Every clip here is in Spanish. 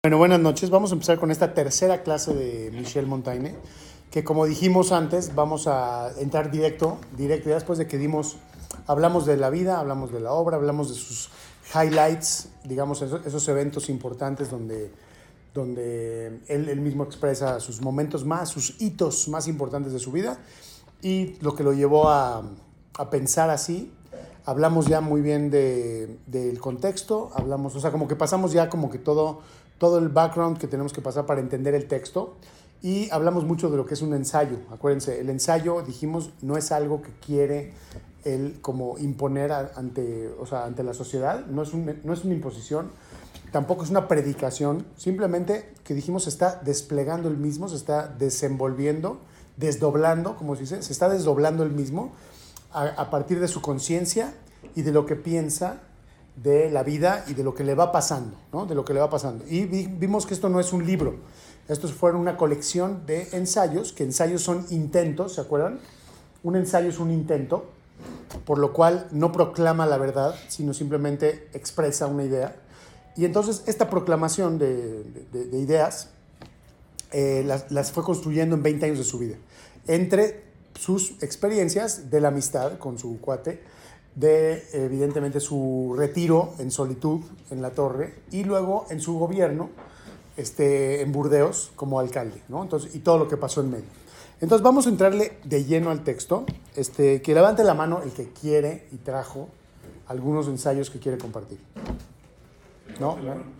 Bueno, buenas noches. Vamos a empezar con esta tercera clase de Michel Montaigne, que como dijimos antes, vamos a entrar directo, ya después de que hablamos de la vida, hablamos de la obra, hablamos de sus highlights, digamos, esos eventos importantes donde él mismo expresa sus momentos sus hitos más importantes de su vida y lo que lo llevó a pensar así. Hablamos ya muy bien del contexto, o sea, como que pasamos ya como que todo el background que tenemos que pasar para entender el texto y hablamos mucho de lo que es un ensayo. Acuérdense, el ensayo, dijimos, no es algo que quiere él como imponer ante la sociedad, no es una imposición, tampoco es una predicación, simplemente que dijimos se está desplegando el mismo, se está desenvolviendo, desdoblando, como se dice, se está desdoblando el mismo a partir de su conciencia y de lo que piensa de la vida y de lo que le va pasando, ¿no? De lo que le va pasando. Y vimos que esto no es un libro, estos fueron una colección de ensayos, que ensayos son intentos, ¿se acuerdan? Un ensayo es un intento, por lo cual no proclama la verdad, sino simplemente expresa una idea. Y entonces esta proclamación de ideas las fue construyendo en 20 años de su vida, entre sus experiencias de la amistad con su cuate, de evidentemente su retiro en solitud en la torre y luego en su gobierno en Burdeos como alcalde, ¿no? Entonces, y todo lo que pasó en medio. Entonces vamos a entrarle de lleno al texto. Que levante la mano el que quiere y trajo algunos ensayos que quiere compartir. ¿No?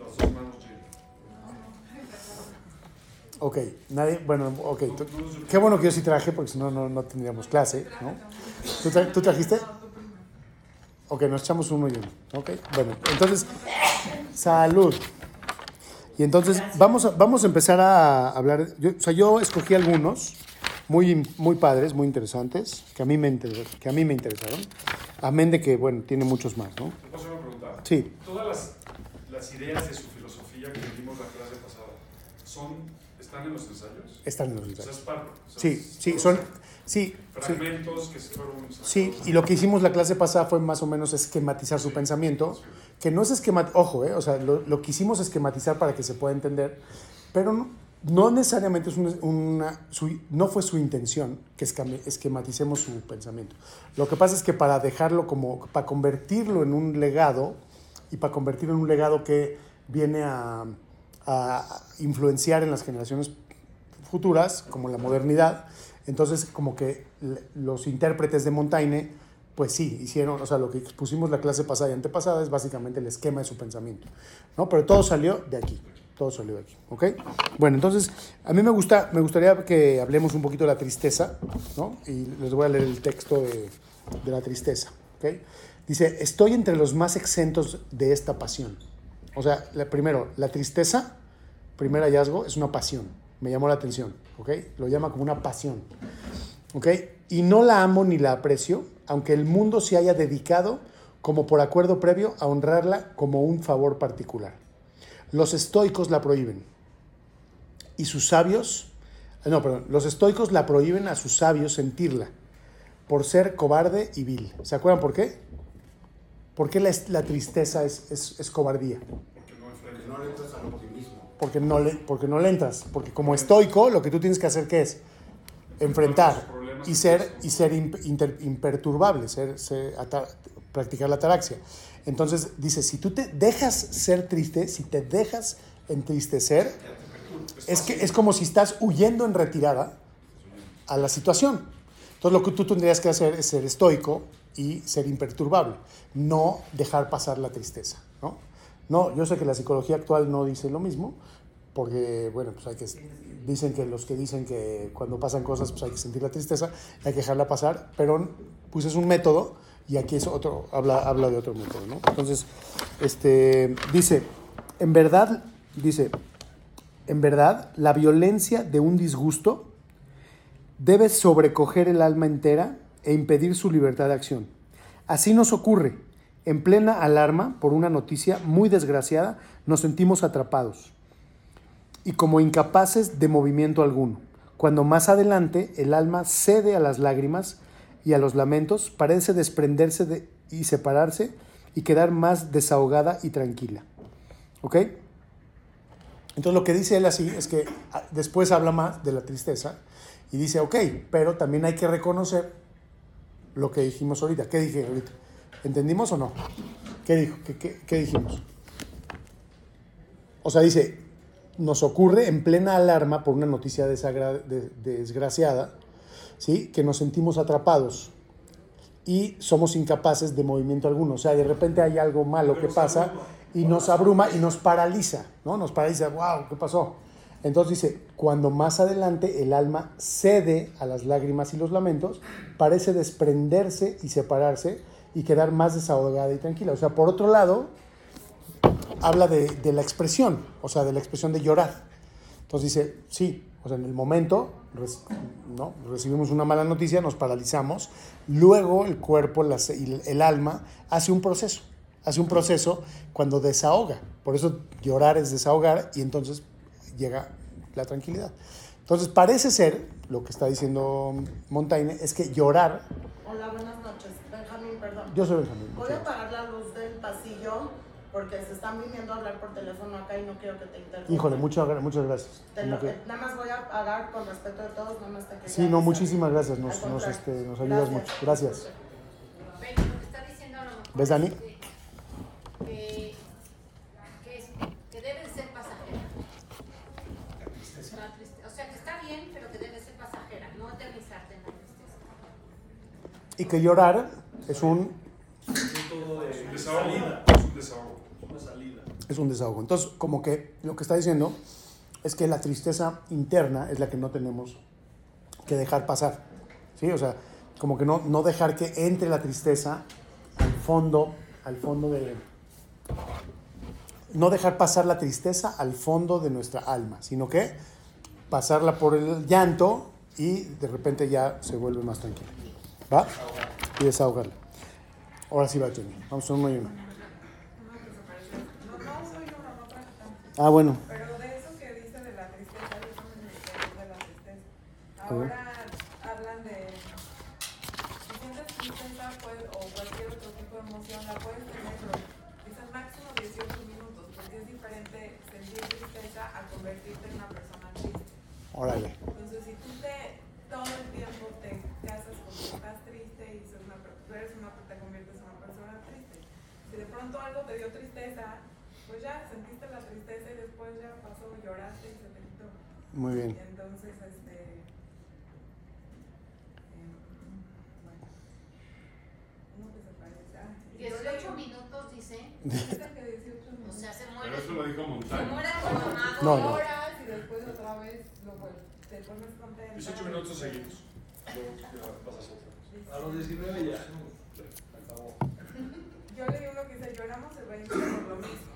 Ok, nadie, bueno, ok. Qué bueno que yo sí traje, porque si no, no tendríamos clase, ¿no? ¿Tú trajiste? Ok, nos echamos uno y uno. Ok, bueno, entonces, salud. Y entonces vamos a empezar a hablar. Yo escogí algunos muy padres, muy interesantes, que a mí me interesaron. Amén de que, bueno, tiene muchos más, ¿no? ¿Te puedo hacer una pregunta? Sí. Todas las ideas de su filosofía que vimos la clase pasada, ¿están en los ensayos? Están en los ensayos. O sea, es parte. Sí, son... Sí, fragmentos que se fueron... Sí, y lo que hicimos la clase pasada fue más o menos esquematizar su pensamiento, que no es ojo, o sea, lo quisimos esquematizar para que se pueda entender, pero no necesariamente no fue su intención que esquematicemos su pensamiento. Lo que pasa es que para convertirlo en un legado, y para convertirlo en un legado que viene a influenciar en las generaciones futuras, como la modernidad. Entonces, como que los intérpretes de Montaigne, pues sí, hicieron, o sea, lo que expusimos la clase pasada y antepasada es básicamente el esquema de su pensamiento, ¿no? Pero todo salió de aquí, ¿ok? Bueno, entonces, a mí me gustaría que hablemos un poquito de la tristeza, ¿no? Y les voy a leer el texto de la tristeza, ¿ok? Dice, estoy entre los más exentos de esta pasión. O sea, primero, la tristeza, primer hallazgo, es una pasión. Me llamó la atención, ¿ok? Lo llama como una pasión, ¿ok? Y no la amo ni la aprecio, aunque el mundo se haya dedicado, como por acuerdo previo, a honrarla como un favor particular. Los estoicos la prohíben. Y sus sabios... los estoicos la prohíben a sus sabios sentirla, por ser cobarde y vil. ¿Se acuerdan por qué? ¿Por qué la tristeza es cobardía? Porque no le entras al optimismo. Porque no le entras. Porque como estoico, lo que tú tienes que hacer, ¿qué es? Enfrentar y ser imperturbable, practicar la ataraxia. Entonces, dice, si tú te dejas ser triste, si te dejas entristecer, es como si estás huyendo en retirada a la situación. Entonces, lo que tú tendrías que hacer es ser estoico y ser imperturbable, no dejar pasar la tristeza, ¿no? No, yo sé que la psicología actual no dice lo mismo, porque, bueno, pues dicen que cuando pasan cosas, pues hay que sentir la tristeza, hay que dejarla pasar, pero pues es un método, y aquí es otro, habla de otro método, ¿no? Entonces, dice, en verdad, la violencia de un disgusto debe sobrecoger el alma entera e impedir su libertad de acción. Así nos ocurre. En plena alarma por una noticia muy desgraciada, nos sentimos atrapados y como incapaces de movimiento alguno. Cuando más adelante el alma cede a las lágrimas y a los lamentos, parece desprenderse y separarse y quedar más desahogada y tranquila. ¿Ok? Entonces lo que dice él así es que después habla más de la tristeza y dice, ok, pero también hay que reconocer lo que dijimos ahorita. ¿Qué dije ahorita? ¿Entendimos o no? ¿Qué dijo? ¿Qué dijimos? O sea, dice, nos ocurre en plena alarma por una noticia desgraciada, ¿sí? Que nos sentimos atrapados y somos incapaces de movimiento alguno. O sea, de repente hay algo malo que pasa y nos abruma y nos paraliza, ¿no? Nos paraliza, wow, ¿qué pasó? Entonces dice, cuando más adelante el alma cede a las lágrimas y los lamentos, parece desprenderse y separarse y quedar más desahogada y tranquila. O sea, por otro lado, habla de la expresión, o sea, de la expresión de llorar. Entonces dice, sí, o sea, en el momento, ¿no? Recibimos una mala noticia, nos paralizamos, luego el cuerpo y el alma hace un proceso cuando desahoga. Por eso llorar es desahogar y entonces llega la tranquilidad. Entonces parece ser, lo que está diciendo Montaigne, es que llorar... Hola, buenas noches. Benjamín, perdón. Yo soy Benjamín. Voy a apagar la luz del pasillo porque se están viniendo a hablar por teléfono acá y no quiero que te interrumpan. Híjole, muchas gracias. Nada más voy a apagar con respeto de todos, nada más te quería Sí, no, avisar. muchísimas gracias, nos ayudas mucho. Gracias. Pero lo que está diciendo a lo mejor ¿Ves, Dani? que debe ser pasajera. O sea, que está bien, pero que debe ser pasajera, no eternizarte en la tristeza. Y que llorar es un desahogo. Entonces, como que lo que está diciendo es que la tristeza interna es la que no tenemos que dejar pasar, ¿sí? O sea, como que no dejar que entre la tristeza al fondo de... No dejar pasar la tristeza al fondo de nuestra alma, sino que pasarla por el llanto y de repente ya se vuelve más tranquila. ¿Va? Y desahogarla. Ahora sí va, Jenny. Vamos a uno y uno. Ah, bueno. Pero de eso que dice de la tristeza, yo también me quedé de la tristeza. Ahora hablan de si sientes tristeza o cualquier otro tipo de emoción, la puedes tener, pero dicen máximo 18 minutos, porque es diferente sentir tristeza a convertirte en una persona triste. Órale. Entonces, si tú todo el tiempo te casas con que estás triste y te conviertes en una persona triste. Si de pronto algo te dio tristeza, pues ya sentiste la tristeza y después ya pasó, lloraste y se te quitó. Muy bien. Y entonces, bueno, uno que se parece. 18 minutos, dice. Dicen que 18 O minutos. sea, se muere. Pero eso lo dijo Se Montaña. muere abandonado. No. Lloras y después otra vez lo vuelves. Te pones contenta. 18 minutos seguidos. Luego ya pasas otra vez. A los 19 ya. Acabó. Yo leí uno que dice, lloramos y reímos por lo mismo.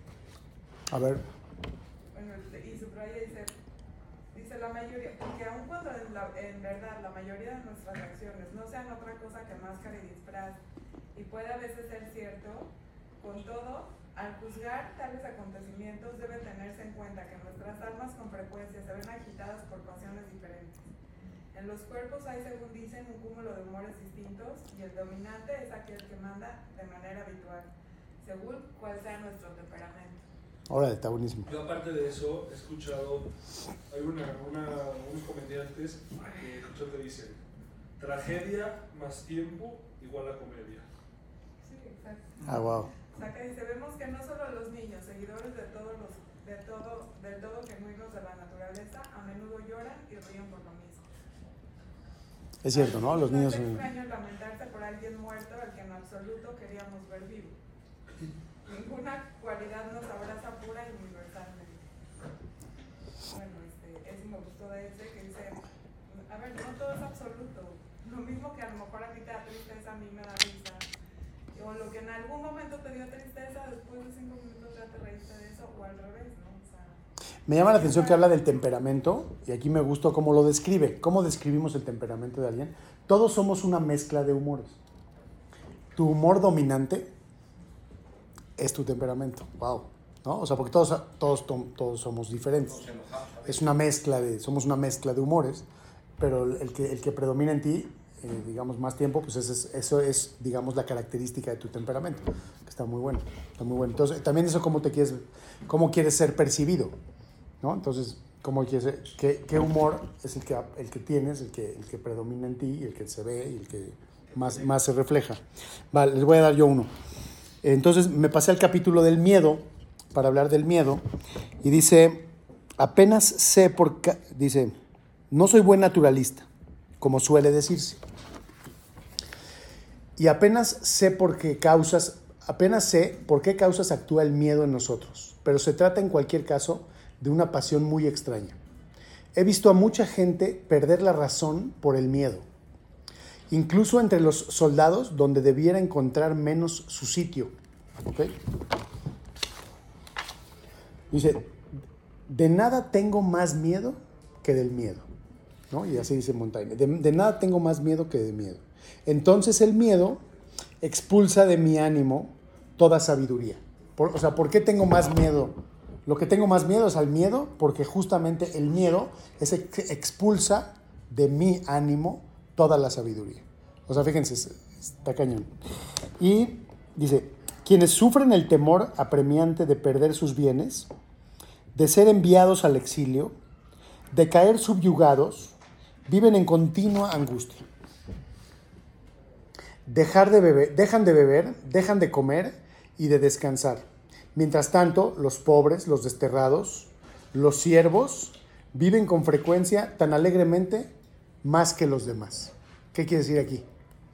A ver. Bueno, y subraya dice la mayoría, porque aun cuando en verdad la mayoría de nuestras acciones no sean otra cosa que máscara y disfraz, y puede a veces ser cierto, con todo, al juzgar tales acontecimientos debe tenerse en cuenta que nuestras almas con frecuencia se ven agitadas por pasiones diferentes. En los cuerpos hay, según dicen, un cúmulo de humores distintos, y el dominante es aquel que manda de manera habitual, según cuál sea nuestro temperamento. Órale, está buenísimo. Yo aparte de eso he escuchado, hay unos comediantes que escucho que dicen, tragedia más tiempo igual a comedia. Sí, exacto. Ah, wow. O sea, que dice, vemos que no solo los niños, seguidores del todo genuinos de la naturaleza, a menudo lloran y ríen por lo mismo. Es cierto, ¿no? Los niños... No es extraño lamentarse por alguien muerto al que en absoluto queríamos ver vivo. Ninguna cualidad nos abraza pura y universalmente. Bueno, ese me gustó de ese que dice, a ver, no todo es absoluto. Lo mismo que a lo mejor a ti te da tristeza, a mí me da risa. O lo que en algún momento te dio tristeza, después de 5 minutos ya te reíste de eso, o al revés, ¿no? O sea, Me llama la atención que habla del temperamento, y aquí me gustó cómo lo describe. ¿Cómo describimos el temperamento de alguien? Todos somos una mezcla de humores. Tu humor dominante es tu temperamento. Wow. ¿No? O sea, porque todos somos diferentes. Es una mezcla somos una mezcla de humores, pero el que predomina en ti, digamos, más tiempo, pues eso es, digamos, la característica de tu temperamento, que está muy bueno, está muy bueno. Entonces, también eso cómo quieres ser percibido, ¿no? Entonces, ¿cómo quieres? ¿Qué humor es el que tienes, el que predomina en ti, el que se ve y el que más se refleja? Vale, les voy a dar yo uno. Entonces, me pasé al capítulo del miedo, para hablar del miedo, y dice, dice, no soy buen naturalista, como suele decirse. Y apenas sé por qué causas actúa el miedo en nosotros, pero se trata en cualquier caso de una pasión muy extraña. He visto a mucha gente perder la razón por el miedo, incluso entre los soldados donde debiera encontrar menos su sitio. ¿Okay? Dice, de nada tengo más miedo que del miedo, ¿no? Y así dice Montaigne, de nada tengo más miedo que de miedo. Entonces el miedo expulsa de mi ánimo toda sabiduría. ¿Por qué tengo más miedo? Lo que tengo más miedo es al miedo, porque justamente el miedo es el que expulsa de mi ánimo toda la sabiduría. O sea, fíjense, está cañón. Y dice, quienes sufren el temor apremiante de perder sus bienes, de ser enviados al exilio, de caer subyugados, viven en continua angustia. Dejan de beber, dejan de comer y de descansar. Mientras tanto, los pobres, los desterrados, los siervos, viven con frecuencia tan alegremente más que los demás. ¿Qué quiere decir aquí?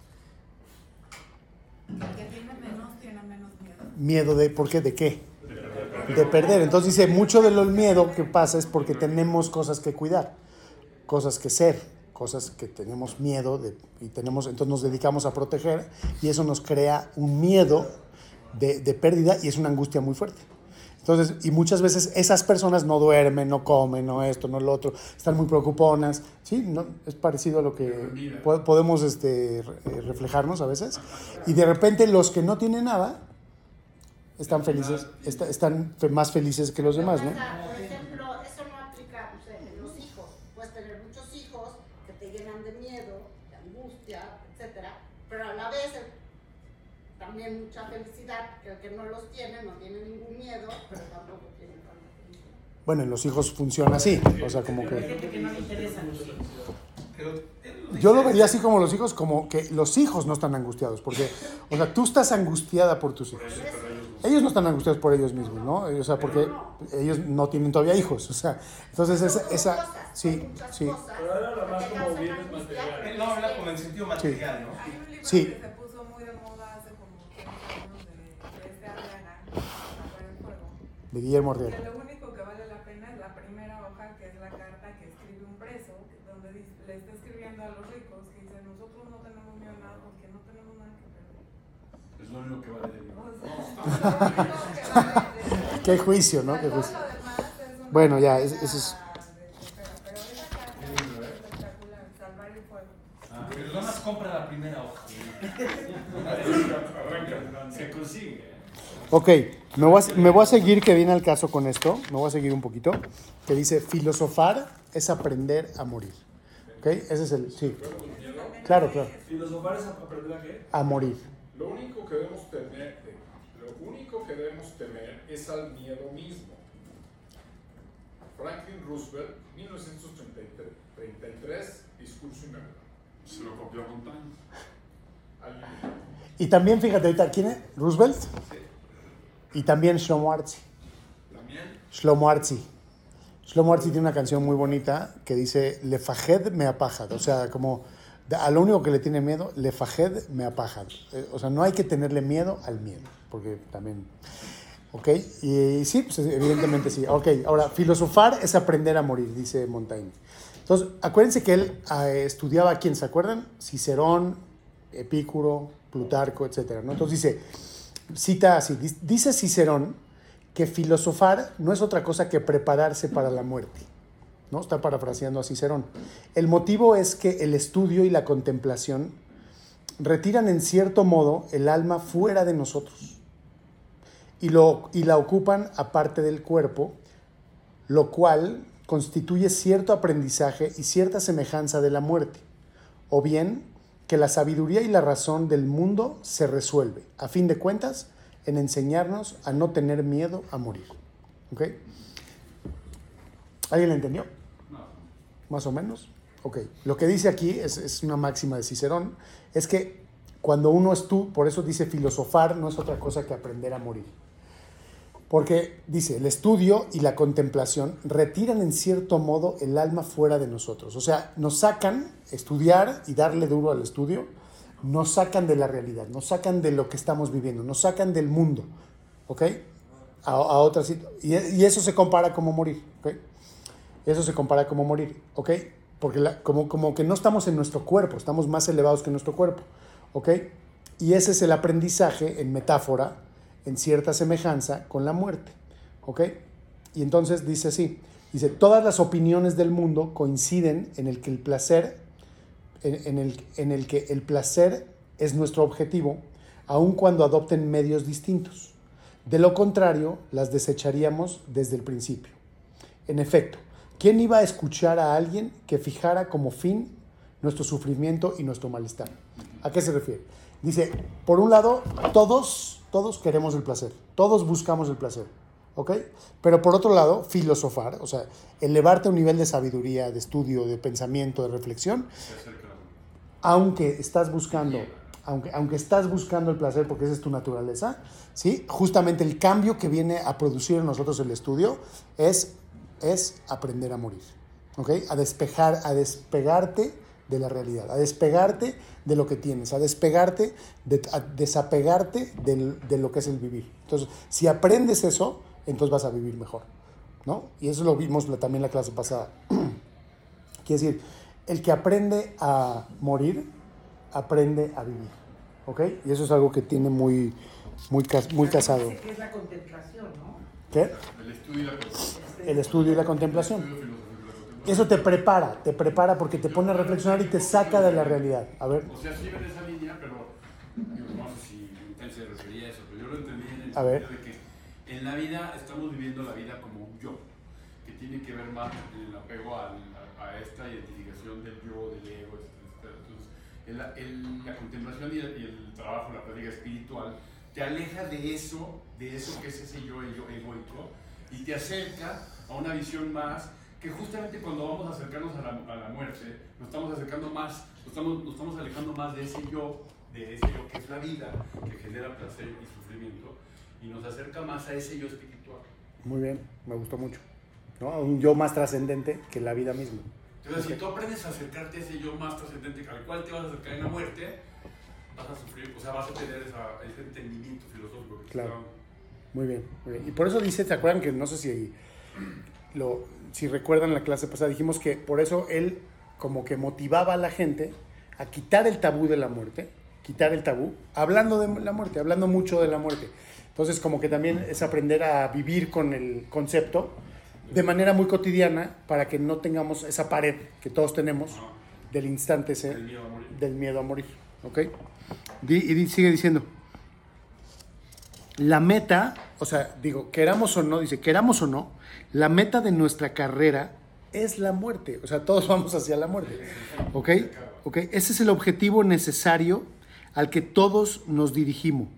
El que tiene menos miedo. Miedo de, ¿por qué? ¿De qué? De perder. Entonces dice, mucho de lo miedo que pasa es porque tenemos cosas que cuidar, cosas que ser, cosas que tenemos miedo de, entonces nos dedicamos a proteger y eso nos crea un miedo de pérdida y es una angustia muy fuerte. Entonces, y muchas veces esas personas no duermen, no comen, no esto, no lo otro, están muy preocuponas, ¿sí? ¿No? Es parecido a lo que podemos reflejarnos a veces. Y de repente los que no tienen nada están felices, están más felices que los demás, ¿no? Por ejemplo, eso no aplica, o sea, en los hijos. Puedes tener muchos hijos que te llenan de miedo, de angustia, etcétera, pero a la vez también mucha felicidad, que el que no los tiene no tiene ningún miedo, pero tampoco tiene tanta felicidad. Bueno, en los hijos funciona así, o sea, como Hay que... gente que no le interesa los hijos. Yo lo vería así como los hijos, como que los hijos no están angustiados, porque, o sea, tú estás angustiada por tus hijos. Ellos no están angustiados por ellos mismos, ¿no? O sea, porque ellos no tienen todavía hijos, o sea, entonces esa sí. Pero era más como bienes materiales. Él no habla como en sentido material, ¿no? Hay un libro Sí. que se puso muy de moda hace como 15 años de Arriaga, Apagar el Fuego. De Guillermo Que Arriaga. lo único que vale la pena es la primera hoja, que es la carta que escribe un preso, donde le está escribiendo a los ricos, que dice, nosotros no tenemos miedo a nada porque no tenemos nada que perder. Es lo único que vale de mí. O sea, lo único que vale de- Qué juicio, ¿no? Qué Todo juicio. lo demás es una Bueno, ya, cosa eso es... pero esa carta es espectacular, salvar el fuego. Pero nada más compra la primera hoja. Arranca, se consigue. Ok, me voy a seguir, que viene al caso con esto, me voy a seguir un poquito, que dice, filosofar es aprender a morir. ¿Ok? Ese es el... Sí, claro. Filosofar es aprender a qué. A morir. Lo único que debemos temer es al miedo mismo. Franklin Roosevelt, 1933, discurso inaugural. Se lo copió a Montaigne. Y también, fíjate, ahorita, ¿quién es? ¿Roosevelt? Y también Shlomo Artzi. Shlomo Artzi tiene una canción muy bonita que dice, Lefajed me apajad. O sea, como a lo único que le tiene miedo, Lefajed me apajad. O sea, no hay que tenerle miedo al miedo, porque también... ¿Ok? Y sí, pues evidentemente sí. Ok, ahora, filosofar es aprender a morir, dice Montaigne. Entonces, acuérdense que él estudiaba a quién, ¿se acuerdan? Cicerón, Epicuro, Plutarco, etc., ¿no? Entonces cita así, dice Cicerón que filosofar no es otra cosa que prepararse para la muerte, ¿no? Está parafraseando a Cicerón. El motivo es que el estudio y la contemplación retiran en cierto modo el alma fuera de nosotros y la ocupan aparte del cuerpo, lo cual constituye cierto aprendizaje y cierta semejanza de la muerte, o bien que la sabiduría y la razón del mundo se resuelve, a fin de cuentas, en enseñarnos a no tener miedo a morir. ¿Ok? ¿Alguien la entendió? No. Más o menos. Ok. Lo que dice aquí es una máxima de Cicerón, es que cuando uno por eso dice filosofar no es otra cosa que aprender a morir. Porque dice, el estudio y la contemplación retiran en cierto modo el alma fuera de nosotros. O sea, nos sacan, estudiar y darle duro al estudio, nos sacan de la realidad, nos sacan de lo que estamos viviendo, nos sacan del mundo, ¿ok? A otra situación. Y eso se compara como morir, ¿ok? Eso se compara como morir, ¿ok? Porque como que no estamos en nuestro cuerpo, estamos más elevados que nuestro cuerpo, ¿ok? Y ese es el aprendizaje en metáfora, en cierta semejanza con la muerte, ¿ok? Y entonces dice así, dice, todas las opiniones del mundo coinciden en el que el placer, en el que el placer es nuestro objetivo, aun cuando adopten medios distintos. De lo contrario, las desecharíamos desde el principio. En efecto, ¿quién iba a escuchar a alguien que fijara como fin nuestro sufrimiento y nuestro malestar? ¿A qué se refiere? Dice, por un lado, todos queremos el placer, todos buscamos el placer, ¿ok? Pero por otro lado, filosofar, o sea, elevarte a un nivel de sabiduría, de estudio, de pensamiento, de reflexión, aunque estás buscando el placer porque esa es tu naturaleza, ¿sí? Justamente el cambio que viene a producir en nosotros el estudio es aprender a morir, ¿ok? A despegarte de la realidad, a despegarte de lo que tienes, a despegarte, a desapegarte de lo que es el vivir. Entonces, si aprendes eso, entonces vas a vivir mejor, ¿no? Y eso lo vimos también en la clase pasada. Quiere decir, el que aprende a morir, aprende a vivir, ¿ok? Y eso es algo que tiene muy casado. Es la contemplación, ¿no? ¿Qué? El estudio y la contemplación. El estudio y la contemplación. Eso te prepara porque te pone a reflexionar y te saca de la realidad. A ver. O sea, sí ven esa línea, pero no sé si Intel se refería a eso, pero yo lo entendí en el A ver. sentido de que en la vida estamos viviendo la vida como un yo, que tiene que ver más el apego a esta identificación del yo, del ego, etc. Entonces, la contemplación y el trabajo, la práctica espiritual, te aleja de eso que es ese yo egoico, y te acerca a una visión más que justamente cuando vamos a acercarnos a la muerte, nos estamos acercando más, nos estamos alejando más de ese yo que es la vida, que genera placer y sufrimiento, y nos acerca más a ese yo espiritual. Muy bien, me gustó mucho, ¿no? Un yo más trascendente que la vida misma. Entonces, si tú aprendes a acercarte a ese yo más trascendente al cual te vas a acercar en la muerte, vas a sufrir, o sea, vas a tener ese entendimiento filosófico que claro. Muy bien, muy bien. Y por eso dice, ¿te acuerdan que no sé si recuerdan la clase pasada, dijimos que por eso él como que motivaba a la gente a quitar el tabú de la muerte, hablando de la muerte, hablando mucho de la muerte. Entonces como que también es aprender a vivir con el concepto de manera muy cotidiana para que no tengamos esa pared que todos tenemos del instante ese, del miedo a morir. ¿Ok? Y sigue diciendo, la meta, o sea, queramos o no, la meta de nuestra carrera es la muerte. O sea, todos vamos hacia la muerte. ¿Ok? Ese es el objetivo necesario al que todos nos dirigimos.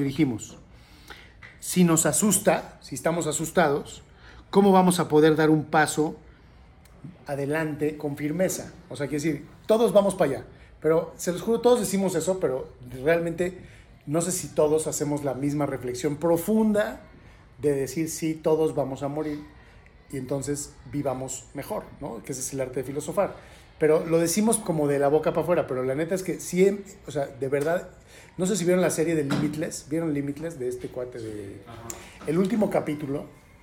Si nos asusta, si estamos asustados, ¿cómo vamos a poder dar un paso adelante con firmeza? O sea, quiere decir, todos vamos para allá. Pero, se los juro, todos decimos eso, pero realmente no sé si todos hacemos la misma reflexión profunda de decir, sí, todos vamos a morir y entonces vivamos mejor, ¿no? Que ese es el arte de filosofar. Pero lo decimos como de la boca para afuera, pero la neta es que sí, o sea, de verdad, no sé si vieron la serie de Limitless, ¿vieron Limitless de este cuate de... El último capítulo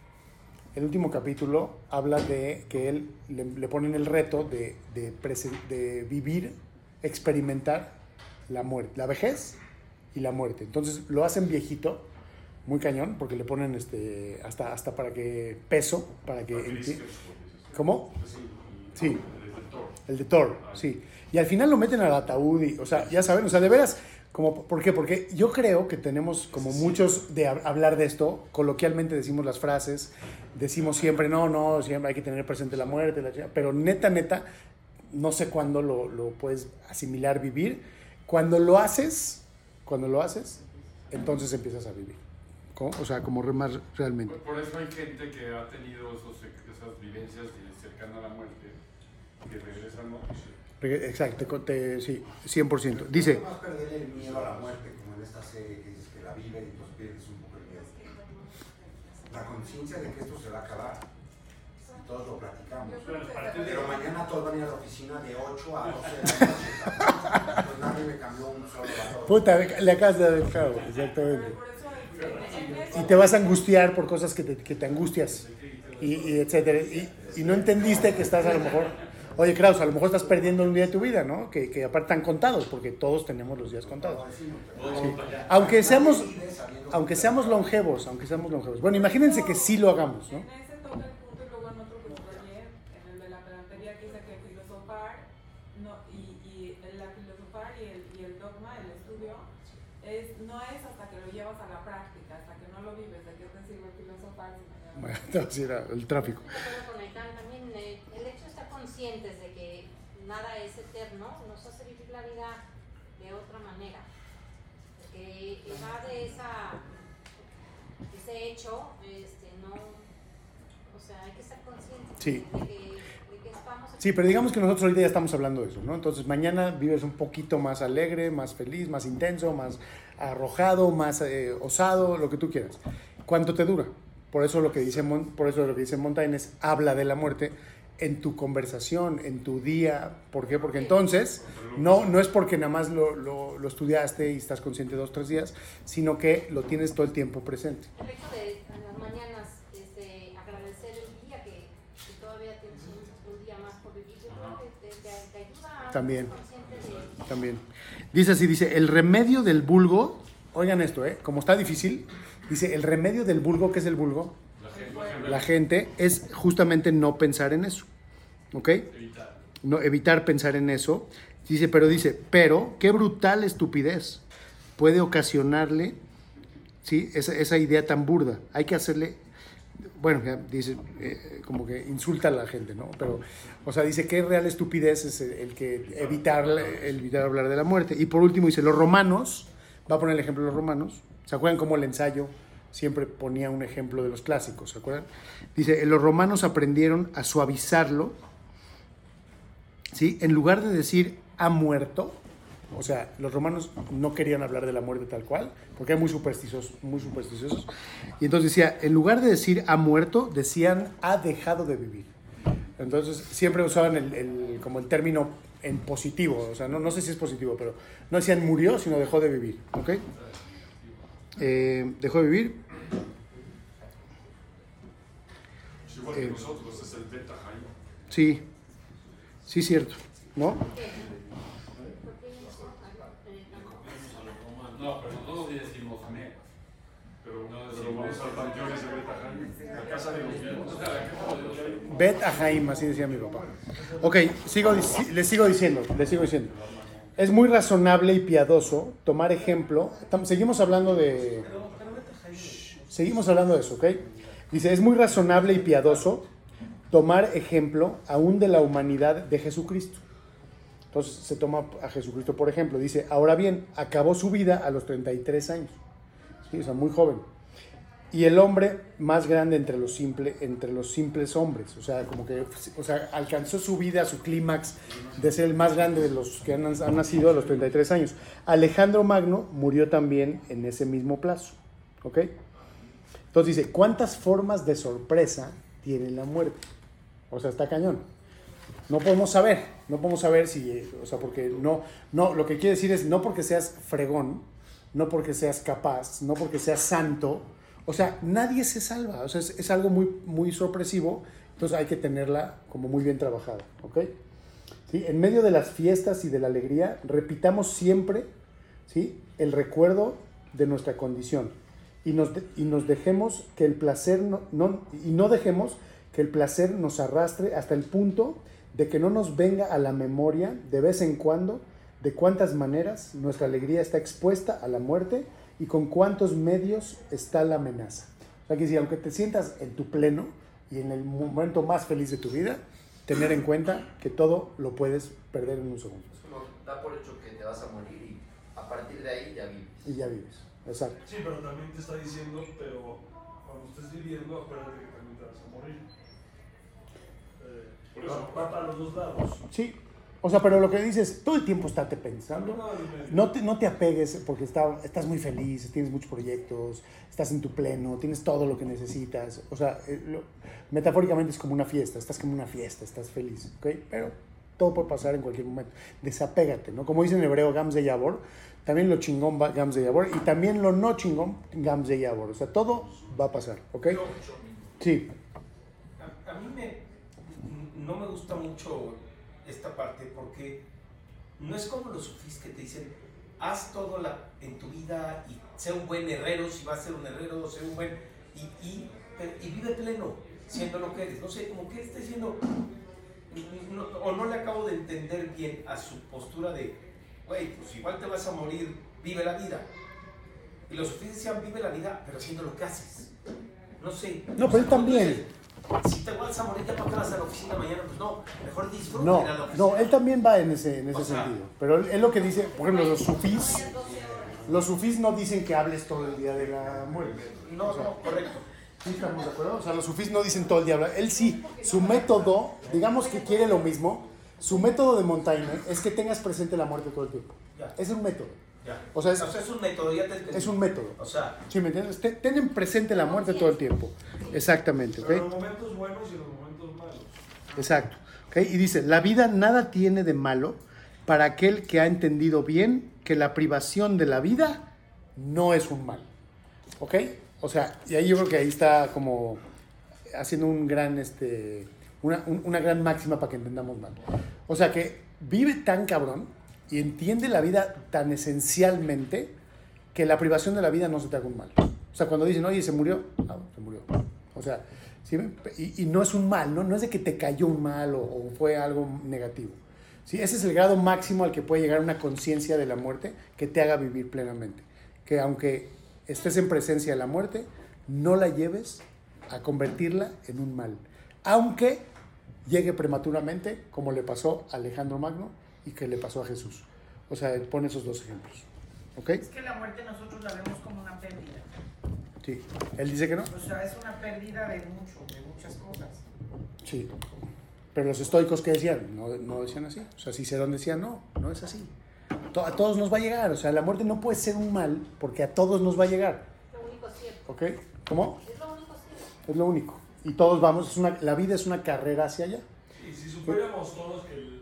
habla de que él le ponen el reto de vivir, experimentar la muerte, la vejez y la muerte. Entonces lo hacen viejito, muy cañón, porque le ponen hasta para que peso, para que... ¿Cómo? Sí. El de Thor, sí. Y al final lo meten al ataúd y, o sea, ya saben, o sea, de veras, ¿por qué? Porque yo creo que tenemos como muchos de hablar de esto, coloquialmente decimos las frases, decimos siempre, no, siempre hay que tener presente la muerte, pero neta, no sé cuándo lo puedes asimilar, vivir. Cuando lo haces, entonces empiezas a vivir. O sea, como más realmente. Por eso hay gente que ha tenido esas vivencias cercanas a la muerte, que regresan, ¿no? Exacto, sí, 100%. Dice... No más perder el miedo a la muerte, como en esta serie que dices que la vive y entonces pierdes un poco el miedo. La conciencia de que esto se va a acabar. Y todos lo platicamos. Pero mañana todos van a ir a la oficina de 8 a 12 de la noche. Pues nadie me cambió un solo valor. Puta, le acabas de dar el clavo, exactamente. Y te vas a angustiar por cosas que te angustias, y etcétera. Y no entendiste que estás a lo mejor... Oye, Kraus, a lo mejor estás perdiendo un día de tu vida, ¿no? Que aparte están contados, porque todos tenemos los días contados. Sí. Aunque seamos longevos, Bueno, imagínense que sí lo hagamos, ¿no? En ese toca el punto y luego en otro que estuve ayer, en el de la pedantería, que dice que filosofar la filosofar y el dogma, el estudio, no es hasta que lo llevas a la práctica, hasta que no lo vives. ¿De qué te sirve filosofar? Bueno, entonces era el tráfico. También el hecho de estar conscientes de que nada es eterno nos hace vivir la vida de otra manera, porque va de ese hecho, no, o sea, hay que estar conscientes Sí. de que estamos aquí. Sí, pero digamos que nosotros ahorita ya estamos hablando de eso, ¿no? Entonces mañana vives un poquito más alegre, más feliz, más intenso, más arrojado, más osado, lo que tú quieras. ¿Cuánto te dura? Por eso lo que dice Montaigne es habla de la muerte en tu conversación, en tu día. ¿Por qué? Porque entonces no es porque nada más lo estudiaste y estás consciente 2 o 3 días, sino que lo tienes todo el tiempo presente. El hecho de en las mañanas agradecer el día que todavía tienes un día más por vivir, yo creo que te ayuda a También. estar consciente de... También. Dice así, el remedio del vulgo, oigan esto, como está difícil, dice, el remedio del vulgo, ¿qué es el vulgo? La gente es justamente no pensar en eso, ¿ok? Evitar pensar en eso. Pero qué brutal estupidez puede ocasionarle, ¿sí? Esa idea tan burda. Hay que hacerle, bueno, ya dice, como que insulta a la gente, ¿no? Pero, o sea, dice qué real estupidez es el que evitar hablar de la muerte. Y por último dice, los romanos, va a poner el ejemplo de los romanos, ¿se acuerdan cómo el ensayo siempre ponía un ejemplo de los clásicos, ¿se acuerdan? Dice, los romanos aprendieron a suavizarlo, ¿sí? En lugar de decir ha muerto, o sea, los romanos no querían hablar de la muerte tal cual, porque eran muy supersticiosos. Y entonces decía, en lugar de decir ha muerto, decían ha dejado de vivir. Entonces siempre usaban como el término en positivo, o sea, no sé si es positivo, pero no decían murió, sino dejó de vivir, ¿ok? Dejó de vivir. Igual que nosotros, es el beta Jaime. Sí, cierto, ¿no? No, pero nosotros sí decimos amén. Pero vamos al panteón ese beta Jaime, la casa de los vivos. Bet a Jaime, así decía mi papá. Ok, les sigo diciendo. Es muy razonable y piadoso tomar ejemplo. Seguimos hablando de eso, ¿ok? Dice, es muy razonable y piadoso tomar ejemplo aún de la humanidad de Jesucristo. Entonces se toma a Jesucristo por ejemplo. Dice, ahora bien, acabó su vida a los 33 años. ¿Sí? O sea, muy joven. Y el hombre más grande entre los simples hombres. O sea, alcanzó su vida, su clímax de ser el más grande de los que han nacido a los 33 años. Alejandro Magno murió también en ese mismo plazo. ¿Ok? Entonces dice, ¿cuántas formas de sorpresa tiene la muerte? O sea, está cañón. No podemos saber si, o sea, porque no, lo que quiere decir es no porque seas fregón, no porque seas capaz, no porque seas santo, o sea, nadie se salva, o sea, es algo muy, muy sorpresivo, entonces hay que tenerla como muy bien trabajada, ¿ok? ¿Sí? En medio de las fiestas y de la alegría, repitamos siempre, ¿sí?, el recuerdo de nuestra condición y nos dejemos que el placer no dejemos que el placer nos arrastre hasta el punto de que no nos venga a la memoria de vez en cuando de cuántas maneras nuestra alegría está expuesta a la muerte y con cuántos medios está la amenaza. O sea que si aunque te sientas en tu pleno y en el momento más feliz de tu vida, tener en cuenta que todo lo puedes perder en un segundo. Da por hecho que te vas a morir y a partir de ahí ya vives. Y ya vives. Exacto. Sí, pero también te está diciendo, pero cuando estés viviendo, acuérdate que también te vas a morir. Por eso va para los dos lados. Sí. O sea, pero lo que dices, todo el tiempo estate pensando. No te apegues porque estás muy feliz, tienes muchos proyectos, estás en tu pleno, tienes todo lo que necesitas. O sea, metafóricamente es como una fiesta, estás como una fiesta, estás feliz, ¿ok? Pero todo puede pasar en cualquier momento. Desapégate, ¿no? Como dice en hebreo, Gams de Yavor, también lo chingón va Gams de Yavor y también lo no chingón, Gams de Yavor. O sea, todo va a pasar, ¿ok? Sí. A mí no me gusta mucho esta parte porque no es como los sufís que te dicen haz todo en tu vida y sé un buen herrero si vas a ser un herrero, sé un buen y vive pleno siendo lo que eres, no sé, como que él está diciendo o no le acabo de entender bien a su postura de güey, pues igual te vas a morir, vive la vida. Y los sufís decían vive la vida pero haciendo lo que haces, no sé. No, pero él también. Si te vas a morir, ¿ya para qué vas a la oficina mañana? Pues no, mejor disfruta No, ir a la oficina. no, él también va en ese sentido. Pero él lo que dice, por ejemplo, los sufís no dicen que hables todo el día de la muerte. No, correcto. ¿Sí estamos de acuerdo? O sea, los sufís no dicen todo el día hablar. Él sí, su método, digamos que quiere lo mismo, su método de Montaigne es que tengas presente la muerte todo el tiempo. Ya. Es un método. Ya. O sea, es un método, ya te entendí. Es un método. O sea, ¿sí me entiendes? Ten presente la muerte todo el tiempo. Exactamente, ¿ok? Pero en los momentos buenos y en los momentos malos. Exacto. ¿Okay? Y dice, la vida nada tiene de malo para aquel que ha entendido bien que la privación de la vida no es un mal. ¿Ok? O sea, y ahí yo creo que ahí está como haciendo un gran, una gran máxima para que entendamos mal. O sea, que vive tan cabrón y entiende la vida tan esencialmente que la privación de la vida no se te haga un mal. O sea, cuando dicen, oye, ¿se murió? Ah, se murió. O sea, ¿sí? Y no es un mal, ¿no? No es de que te cayó un mal o fue algo negativo. ¿Sí? Ese es el grado máximo al que puede llegar una conciencia de la muerte que te haga vivir plenamente. Que aunque estés en presencia de la muerte, no la lleves a convertirla en un mal. Aunque llegue prematuramente, como le pasó a Alejandro Magno y que le pasó a Jesús. O sea, pone esos dos ejemplos. ¿Ok? Es que la muerte nosotros la vemos como una pérdida. Sí. Él dice que no. O sea, es una pérdida de muchas cosas. Sí. Pero los estoicos, ¿qué decían? No decían así. O sea, Cicerón decía, no es así. A todos nos va a llegar. O sea, la muerte no puede ser un mal porque a todos nos va a llegar. Lo único cierto. ¿Ok? ¿Cómo? Es lo único cierto. Es lo único. Y todos vamos, la vida es una carrera hacia allá. Y si supiéramos todos que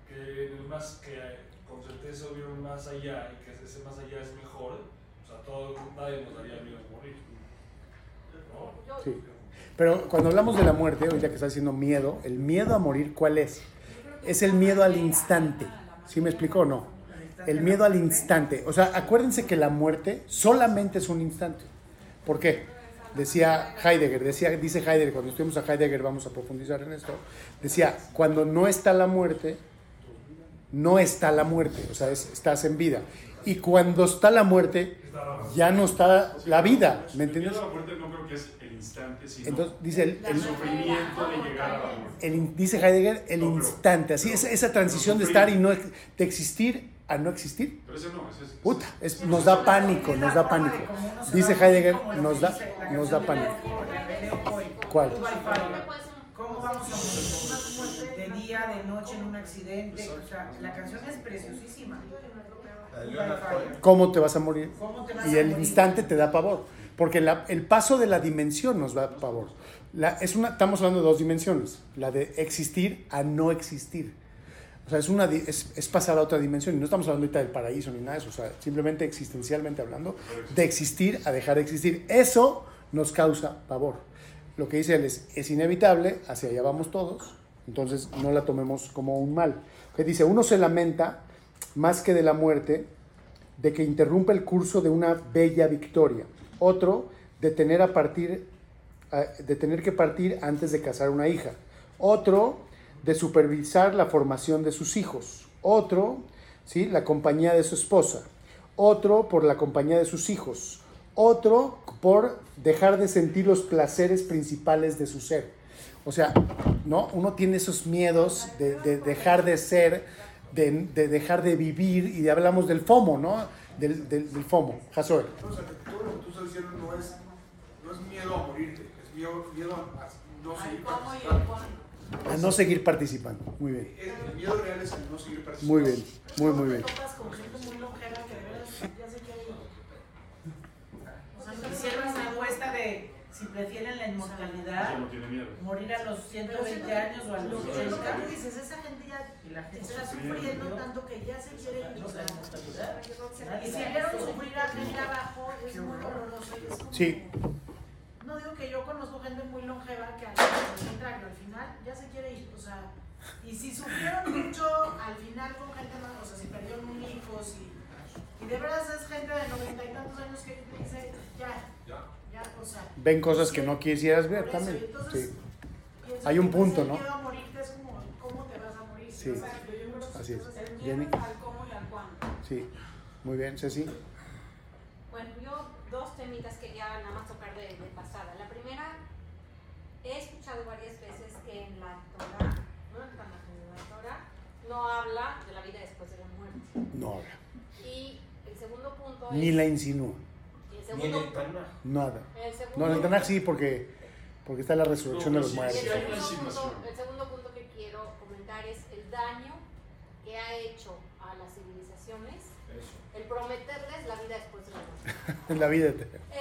con certeza hubiera un más allá y que ese más allá es mejor, o sea, nadie nos daría miedo a morir. ¿No? Sí. Pero cuando hablamos de la muerte, ahorita que está diciendo miedo, el miedo a morir, ¿cuál es? Es el miedo al instante. ¿Sí me explicó o no? El miedo al instante. O sea, acuérdense que la muerte solamente es un instante. ¿Por qué? Decía Heidegger, dice Heidegger, cuando estuvimos a Heidegger, vamos a profundizar en esto, decía, cuando no está la muerte, no está la muerte, o sea, estás en vida. Y cuando está la muerte, ya no está la vida, ¿me entiendes? La muerte no creo que es el instante, sino entonces, dice el sufrimiento de llegar a la muerte. Dice Heidegger, el instante, así, esa transición de estar y no, de existir a no existir. Pero ese no, ese es... Puta, nos da pánico, nos da pánico. Dice Heidegger, nos da pánico. ¿Cuál? ¿Cómo vamos a morir? De día, de noche, en un accidente. O sea, la canción es preciosísima. ¿Cómo te vas a morir? Y el instante te da pavor. Porque el paso de la dimensión nos da pavor. Estamos hablando de dos dimensiones. La de existir a no existir. O sea, es pasar a otra dimensión. Y no estamos hablando ahorita del paraíso ni nada de eso. O sea, simplemente existencialmente hablando, de existir a dejar de existir. Eso nos causa pavor. Lo que dice él es inevitable, hacia allá vamos todos. Entonces, no la tomemos como un mal. Que dice, uno se lamenta más que de la muerte, de que interrumpa el curso de una bella victoria. Otro, de tener que partir antes de casar una hija. Otro, de supervisar la formación de sus hijos. Otro, ¿sí?, la compañía de su esposa. Otro, por la compañía de sus hijos. Otro, por dejar de sentir los placeres principales de su ser. O sea, ¿no? Uno tiene esos miedos de dejar de ser de dejar de vivir, y hablamos del FOMO, ¿no? Del FOMO. Jasoel. O sea, que todo lo que tú estás diciendo no es miedo a morirte, es miedo a no seguir participando. A no seguir participando. Muy bien. El miedo real es el no seguir participando. Muy bien, muy bien. Topas con gente muy longeva que de veras ya se quiere ir. O sea, hicieron una encuesta de si prefieren la inmortalidad, no tiene miedo. morir a los 120 años o a los 80. Lo que tú dices, esa gente ya está sufriendo tanto que ya se quiere ir. O sea, y si vieron sufrir a gente abajo, es muy doloroso. Y es como, Sí. no digo que yo conozco gente muy longeva que al contrario, al final ya se quiere ir. O sea, y si sufrieron mucho al final con gente más, o sea, si perdieron un hijo, y de verdad es gente de 90 y tantos años que dice, ya, o sea. Ven cosas que no quisieras ver por eso, también. entonces, Sí. Hay un punto, ¿no? El miedo a morirte es como, ¿cómo te vas a morir? Sí. Exacto, yo creo que Así es. El miedo Jenny. al cómo y al cuándo. Sí. Muy bien, Ceci. Bueno, yo dos temitas quería nada más tocar de pasada. La primera, he escuchado varias veces que en la Torah, no habla de la vida después de la muerte. No habla. Y el segundo punto Ni es... la insinúa. el Ni en segundo, el Tanaj. Nada. el segundo, No, en el Tanaj sí, porque está la resurrección de los muertos. el segundo punto que quiero comentar es el daño que ha hecho a las civilizaciones el prometerles la vida después de la muerte. En la vida.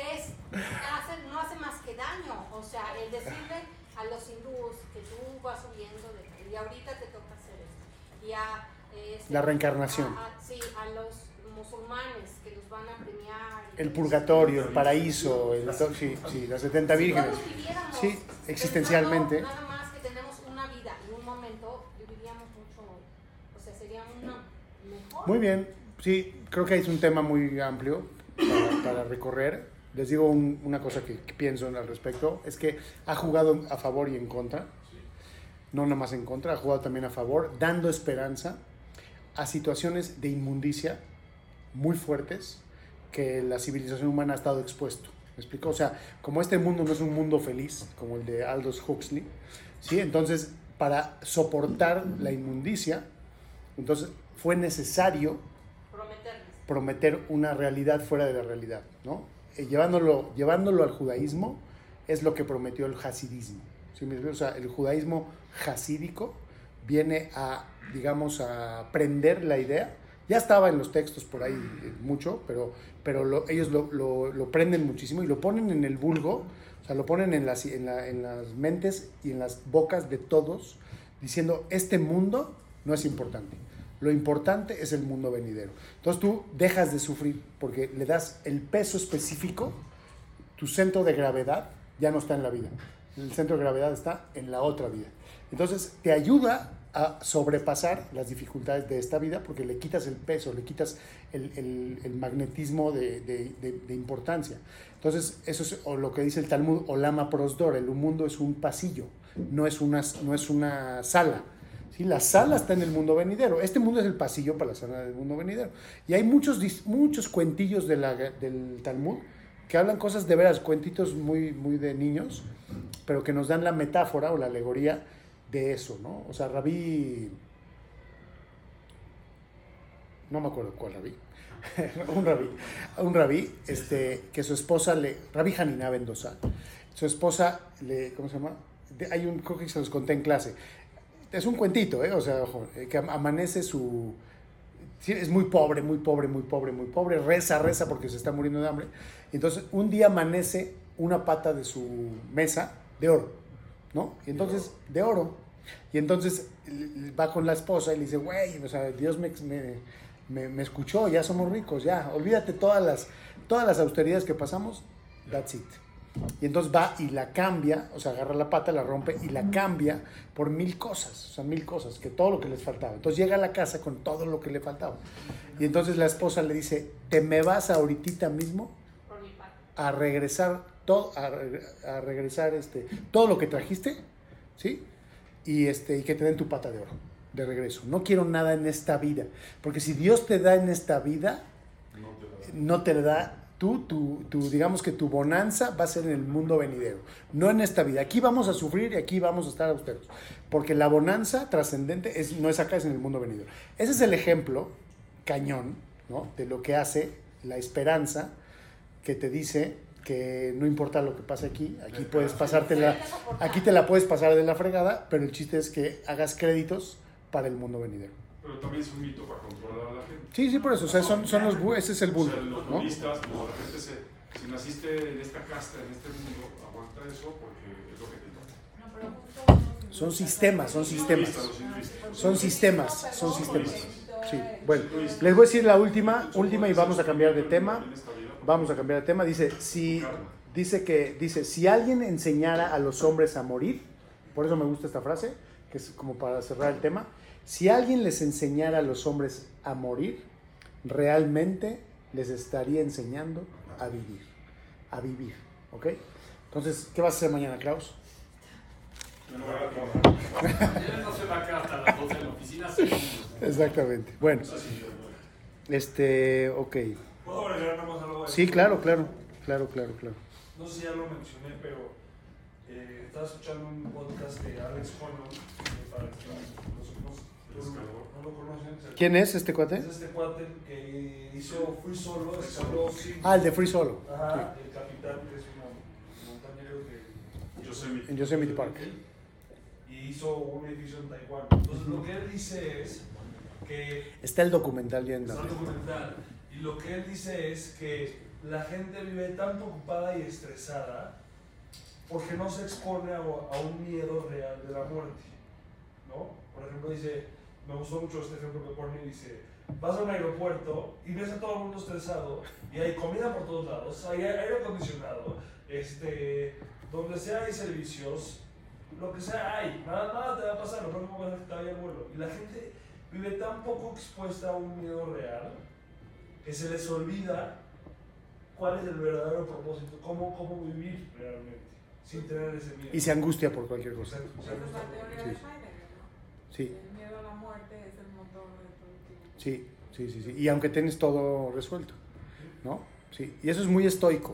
No hace más que daño. O sea, el decirle a los hindúes que tú vas subiendo y ahorita te toca hacer esto. Y a La reencarnación. Sí, a los musulmanes que los van a premiar. El purgatorio, el paraíso, sí, las 70 vírgenes. Si todos viviéramos Sí, existencialmente. pensando nada más que tenemos una vida y un momento, viviríamos mucho, o sea, sería una mejor. Muy bien, sí, creo que es un tema muy amplio para recorrer. Les digo una cosa que pienso al respecto, es que ha jugado a favor y en contra, no nada más en contra, ha jugado también a favor, dando esperanza a situaciones de inmundicia muy fuertes que la civilización humana ha estado expuesto. ¿Me explico? O sea, como este mundo no es un mundo feliz, como el de Aldous Huxley, ¿sí? Entonces, para soportar la inmundicia, entonces fue necesario prometer una realidad fuera de la realidad, ¿no? Llevándolo al judaísmo es lo que prometió el hasidismo, ¿sí? O sea, el judaísmo hasídico viene a, digamos, a prender la idea. Ya estaba en los textos por ahí mucho, pero ellos lo prenden muchísimo y lo ponen en el vulgo, o sea, lo ponen en las mentes y en las bocas de todos, diciendo, este mundo no es importante. Lo importante es el mundo venidero. Entonces tú dejas de sufrir porque le das el peso específico, tu centro de gravedad ya no está en la vida. El centro de gravedad está en la otra vida. Entonces te ayuda a sobrepasar las dificultades de esta vida porque le quitas el peso, le quitas el magnetismo de importancia. Entonces eso es lo que dice el Talmud, Olama Prosdor, el mundo es un pasillo, no es una sala. ¿Sí? La sala está en el mundo venidero. Este mundo es el pasillo para la sala del mundo venidero. Y hay muchos cuentillos del Talmud que hablan cosas de veras, cuentitos muy, muy de niños, pero que nos dan la metáfora o la alegoría de eso, ¿no? O sea, no me acuerdo cuál rabí, un rabí, que su esposa Rabí Haniná ben Dosa, su esposa ¿cómo se llama? Creo que se los conté en clase. Es un cuentito, o sea, ojo, que amanece sí, es muy pobre, reza porque se está muriendo de hambre. Entonces, un día amanece una pata de su mesa de oro, ¿no? Y entonces, de oro. Y entonces va con la esposa y le dice, güey, o sea, Dios me escuchó, ya somos ricos, ya, olvídate todas las austeridades que pasamos, that's it. Y entonces va y la cambia, o sea, agarra la pata, la rompe y la cambia por 1000 cosas, o sea, 1000 cosas, que todo lo que les faltaba. Entonces llega a la casa con todo lo que le faltaba. Y entonces la esposa le dice, ¿te me vas ahorita mismo a regresar todo, a regresar todo lo que trajiste? ¿Sí? Y que te den tu pata de oro de regreso. No quiero nada en esta vida, porque si Dios te da en esta vida, no te da digamos que tu bonanza va a ser en el mundo venidero, no en esta vida. Aquí vamos a sufrir y aquí vamos a estar austeros, porque la bonanza trascendente no es acá, es en el mundo venidero. Ese es el ejemplo cañón, ¿no?, de lo que hace la esperanza, que te dice que no importa lo que pase aquí puedes pasártela, aquí te la puedes pasar de la fregada, pero el chiste es que hagas créditos para el mundo venidero. Pero también es un mito para controlar a la gente. Sí, por eso, o sea, ese es el bulto, O sea, los ¿no? budistas, pues, de repente si naciste en esta casta, en este mundo, aguanta eso porque es lo que te toca. Son sistemas. Sí, bueno, les voy a decir la última y vamos a cambiar de tema. Dice, si alguien enseñara a los hombres a morir, por eso me gusta esta frase, que es como para cerrar el tema. Si alguien les enseñara a los hombres a morir, realmente les estaría enseñando a vivir, ¿ok? Entonces, ¿qué vas a hacer mañana, Klaus? Mañana no se va a quedar hasta las 12 en la oficina. Exactamente. Bueno, ok. ¿Puedo agregar nada más algo? Sí, claro. No sé si ya lo mencioné, pero estaba escuchando un podcast de Alex Honnold, para no lo conocen. ¿Quién es este cuate? Es este cuate que hizo Free Solo, el de Free Solo. Ajá, sí. El capitán, que es un montañero de Yosemite Park. Y hizo un edificio en Taiwán. Entonces lo que él dice es que... Está el documental ya en la... Está el documental. Y lo que él dice es que la gente vive tan preocupada y estresada porque no se expone a un miedo real de la muerte, ¿no? Por ejemplo, dice, me gustó mucho este ejemplo que pone, dice, vas a un aeropuerto y ves a todo el mundo estresado y hay comida por todos lados, hay aire acondicionado, donde sea hay servicios, lo que sea hay, nada te va a pasar, lo próximo es que te vaya el vuelo. Y la gente vive tan poco expuesta a un miedo real que se les olvida cuál es el verdadero propósito, cómo vivir realmente, sin tener ese miedo. Y se angustia por cualquier cosa. Esa es la teoría de Heidegger, ¿no? Sí. El miedo a la muerte es el motor de todo. Sí. Y aunque tienes todo resuelto, ¿no? Sí. Y eso es muy estoico,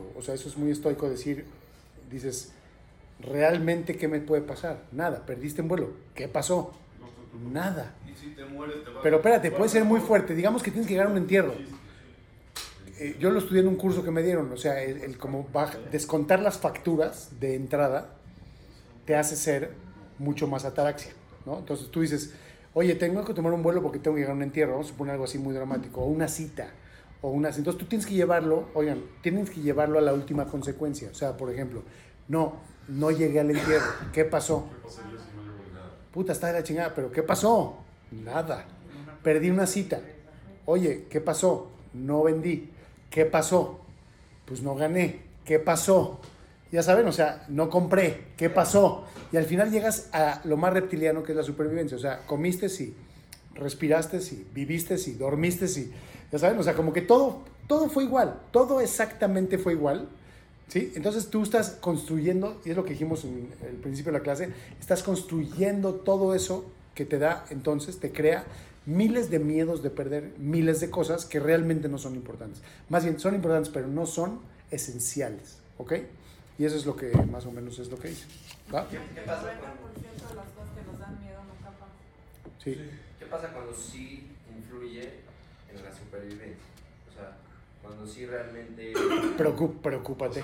dices, ¿realmente qué me puede pasar? Nada, perdiste un vuelo. ¿Qué pasó? Nada. Y si te mueres, te vas. Pero espérate, puede ser muy fuerte. Digamos que tienes que llegar a un entierro. Yo lo estudié en un curso que me dieron, o sea, descontar las facturas de entrada te hace ser mucho más ataraxia, ¿no? Entonces tú dices, oye, tengo que tomar un vuelo porque tengo que llegar a un entierro, vamos a suponer algo así muy dramático, o una cita, entonces tú tienes que llevarlo, a la última consecuencia. O sea, por ejemplo, no llegué al entierro, ¿qué pasó? Puta, está de la chingada, pero ¿qué pasó? Nada. Perdí una cita. Oye, ¿qué pasó? No vendí. ¿Qué pasó? Pues no gané. ¿Qué pasó? Ya saben, o sea, no compré. ¿Qué pasó? Y al final llegas a lo más reptiliano que es la supervivencia. O sea, comiste, sí. Respiraste, sí. Viviste, sí. Dormiste, sí. Ya saben, o sea, como que todo fue igual. Todo exactamente fue igual. ¿Sí? Entonces tú estás construyendo, y es lo que dijimos en el principio de la clase, estás construyendo todo eso que te da, entonces te crea miles de miedos de perder miles de cosas que realmente no son importantes. Más bien, son importantes, pero no son esenciales, ¿ok? Y eso es lo que, más o menos, es lo que dice. ¿Va? ¿Qué pasa El 90% cuando... de las cosas que nos dan miedo nunca pasan. Sí. ¿Qué pasa cuando sí influye en la supervivencia? O sea, cuando sí realmente... Preocúpate.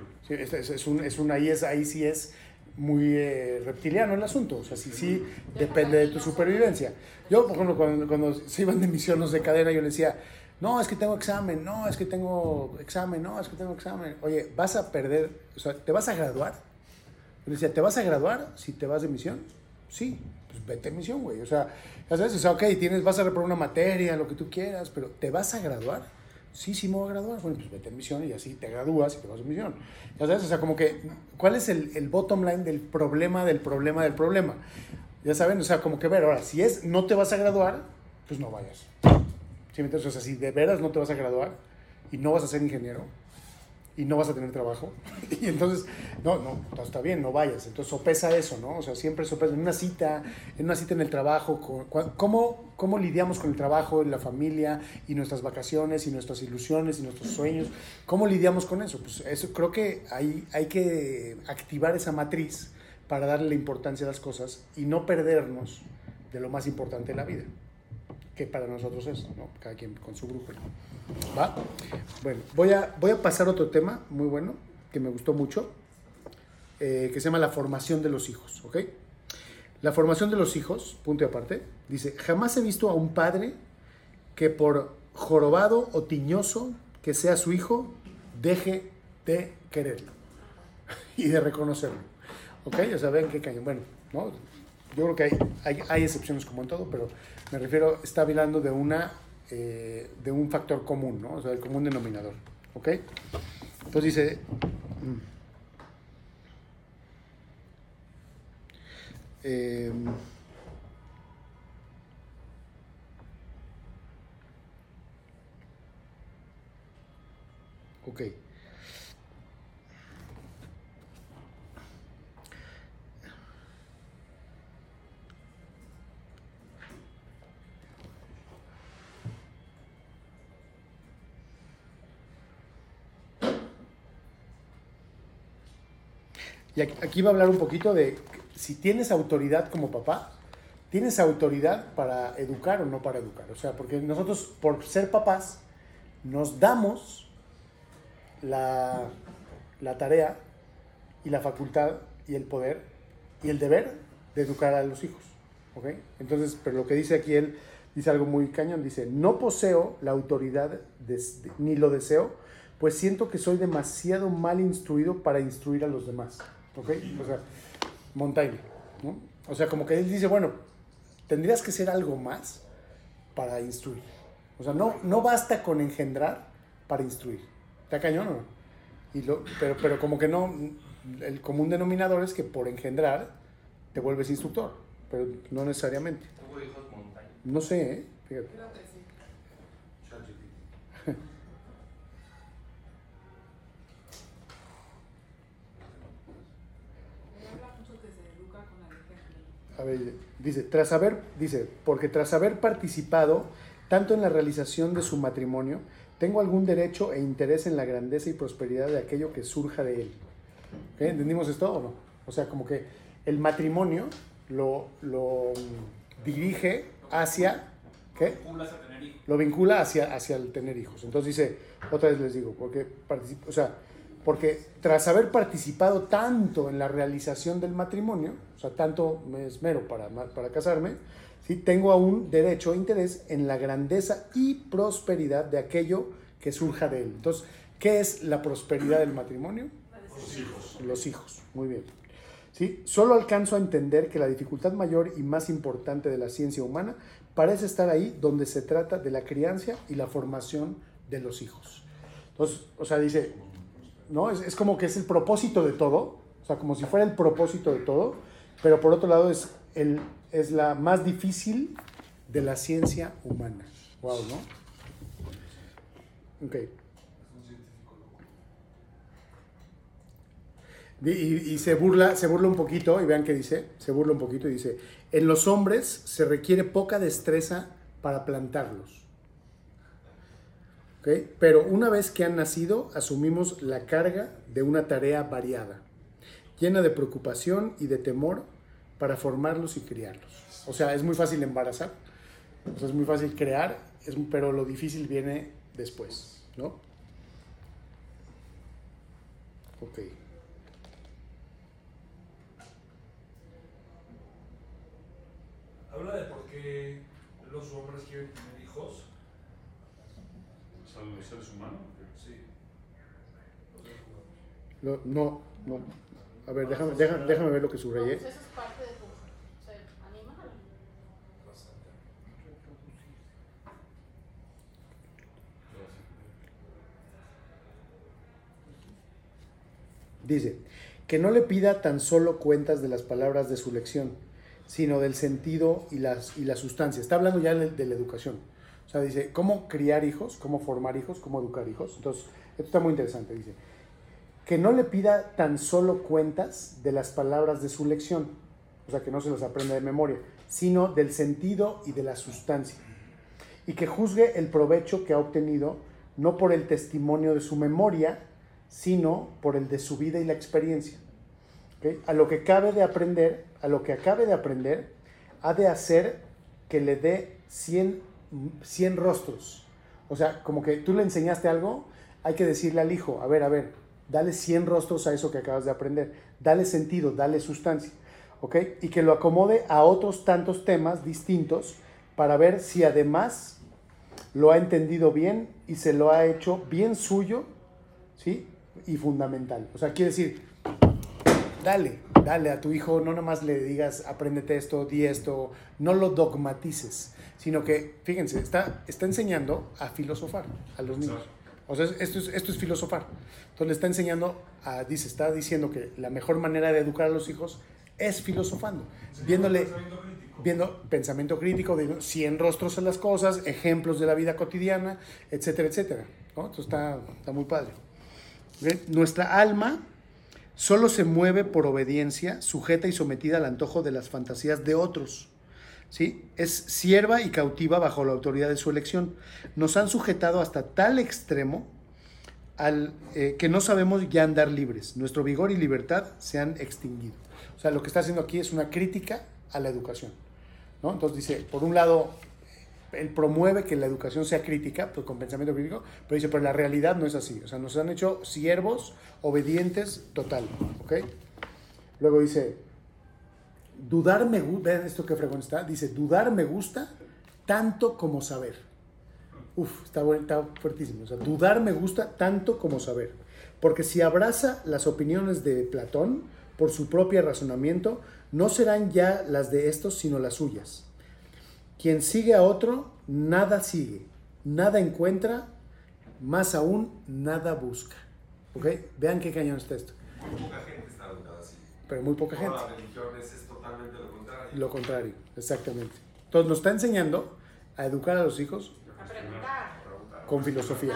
Sí, ahí sí es muy reptiliano el asunto. O sea, sí depende de tu supervivencia. Yo, por ejemplo, cuando se iban de misiones de cadena, yo le decía, no, es que tengo examen, no, es que tengo examen. Oye, vas a perder, o sea, ¿te vas a graduar? Yo le decía, ¿te vas a graduar si te vas de misión? Sí, pues vete a misión, güey. O sea, ya sabes, o sea, ok, vas a reprobar una materia, lo que tú quieras, pero ¿te vas a graduar? Sí, me voy a graduar. Bueno, pues vete en misión y así te gradúas y te vas en misión. Ya sabes, o sea, como que, ¿cuál es el bottom line del problema? Ya saben, o sea, como que ver, ahora, si no te vas a graduar, pues no vayas. ¿Sí me entiendes? O sea, si de veras no te vas a graduar y no vas a ser ingeniero y no vas a tener trabajo. Y entonces, no, está bien, no vayas. Entonces sopesa eso, ¿no? O sea, siempre sopesa en una cita en el trabajo. ¿Cómo lidiamos con el trabajo, la familia y nuestras vacaciones y nuestras ilusiones y nuestros sueños? ¿Cómo lidiamos con eso? Pues eso creo que hay que activar esa matriz para darle la importancia a las cosas y no perdernos de lo más importante de la vida, que para nosotros es, ¿no? Cada quien con su grupo. ¿Va? Bueno, voy a pasar a otro tema muy bueno, que me gustó mucho, que se llama la formación de los hijos, ¿ok? La formación de los hijos, punto y aparte, dice, jamás he visto a un padre que por jorobado o tiñoso que sea su hijo, deje de quererlo y de reconocerlo, ¿ok? O sea, ven qué cañón. Bueno, ¿no? Yo creo que hay excepciones como en todo, pero me refiero, está hablando de un factor común, ¿no? O sea, el común denominador, ¿ok? Entonces dice, ok. Y aquí va a hablar un poquito de si tienes autoridad como papá, tienes autoridad para educar o no para educar. O sea, porque nosotros, por ser papás, nos damos la tarea y la facultad y el poder y el deber de educar a los hijos. ¿Ok? Entonces, pero lo que dice aquí él, dice algo muy cañón, dice, no poseo la autoridad ni lo deseo, pues siento que soy demasiado mal instruido para instruir a los demás. ¿Ok? O sea, Montaigne, ¿no? O sea, como que él dice, bueno, tendrías que ser algo más para instruir. O sea, no basta con engendrar para instruir. ¿Está cañón o no? Pero como que no, el común denominador es que por engendrar te vuelves instructor, pero no necesariamente. ¿Tuvo hijos Montaigne? No sé, ¿eh? Fíjate. Creo que sí. A ver, dice, porque tras haber participado tanto en la realización de su matrimonio, tengo algún derecho e interés en la grandeza y prosperidad de aquello que surja de él. ¿Okay? ¿Entendimos esto o no? O sea, como que el matrimonio lo dirige hacia, ¿qué? Lo vincula hacia el tener hijos. Entonces dice, otra vez les digo, porque tras haber participado tanto en la realización del matrimonio, o sea, tanto me esmero para casarme, ¿sí? Tengo aún derecho e interés en la grandeza y prosperidad de aquello que surja de él. Entonces, ¿qué es la prosperidad del matrimonio? Los hijos. Los hijos, muy bien. ¿Sí? Solo alcanzo a entender que la dificultad mayor y más importante de la ciencia humana parece estar ahí donde se trata de la crianza y la formación de los hijos. Entonces, o sea, dice, ¿no? Es como que es el propósito de todo, o sea, como si fuera el propósito de todo, pero por otro lado es la más difícil de la ciencia humana. Wow, ¿no? Ok. Y se burla un poquito, y vean qué dice, se burla un poquito y dice, en los hombres se requiere poca destreza para plantarlos. ¿Okay? Pero una vez que han nacido, asumimos la carga de una tarea variada, llena de preocupación y de temor para formarlos y criarlos. O sea, es muy fácil embarazar, o sea, es muy fácil crear, pero lo difícil viene después, ¿no? Ok. Habla de por qué los hombres quieren tener hijos. ¿Son los seres humanos? Sí. No. A ver, déjame ver lo que subrayé. Pues eso es parte de tu ser animal. Dice, que no le pida tan solo cuentas de las palabras de su lección, sino del sentido y la sustancia. Está hablando ya de la educación. O sea, dice, cómo criar hijos, cómo formar hijos, cómo educar hijos. Entonces, esto está muy interesante. Dice, que no le pida tan solo cuentas de las palabras de su lección, o sea, que no se las aprenda de memoria, sino del sentido y de la sustancia, y que juzgue el provecho que ha obtenido no por el testimonio de su memoria, sino por el de su vida y la experiencia. ¿Okay? A lo que acabe de aprender, ha de hacer que le dé 100 rostros. O sea, como que tú le enseñaste algo, hay que decirle al hijo, a ver, dale 100 rostros a eso que acabas de aprender, dale sentido, dale sustancia, ¿ok? Y que lo acomode a otros tantos temas distintos para ver si además lo ha entendido bien y se lo ha hecho bien suyo, ¿sí? Y fundamental. O sea, quiere decir, dale a tu hijo, no nomás le digas, apréndete esto, di esto, no lo dogmatices, sino que, fíjense, está enseñando a filosofar a los niños. O sea, esto es filosofar. Entonces le está enseñando, está diciendo que la mejor manera de educar a los hijos es filosofando, viendo pensamiento crítico, de 100 rostros en las cosas, ejemplos de la vida cotidiana, etcétera, etcétera, ¿no? Entonces está muy padre. ¿Okay? Nuestra alma solo se mueve por obediencia, sujeta y sometida al antojo de las fantasías de otros. ¿Sí? Es sierva y cautiva bajo la autoridad de su elección. Nos han sujetado hasta tal extremo que no sabemos ya andar libres. Nuestro vigor y libertad se han extinguido. O sea, lo que está haciendo aquí es una crítica a la educación, ¿no? Entonces dice, por un lado, él promueve que la educación sea crítica, pues con pensamiento crítico, pero dice, pero la realidad no es así. O sea, nos han hecho siervos, obedientes, total, ¿ok? Luego dice, dudar me gusta, vean esto que frecuente está, dice, dudar me gusta tanto como saber. Está fuertísimo. O sea, dudar me gusta tanto como saber. Porque si abraza las opiniones de Platón por su propio razonamiento, no serán ya las de estos, sino las suyas. Quien sigue a otro, nada sigue, nada encuentra, más aún, nada busca. ¿Ok? Vean qué cañón está esto. Muy poca gente está educada así. Pero muy poca gente. Todas las religiones es totalmente lo contrario. Lo contrario, exactamente. Entonces nos está enseñando a educar a los hijos con filosofía.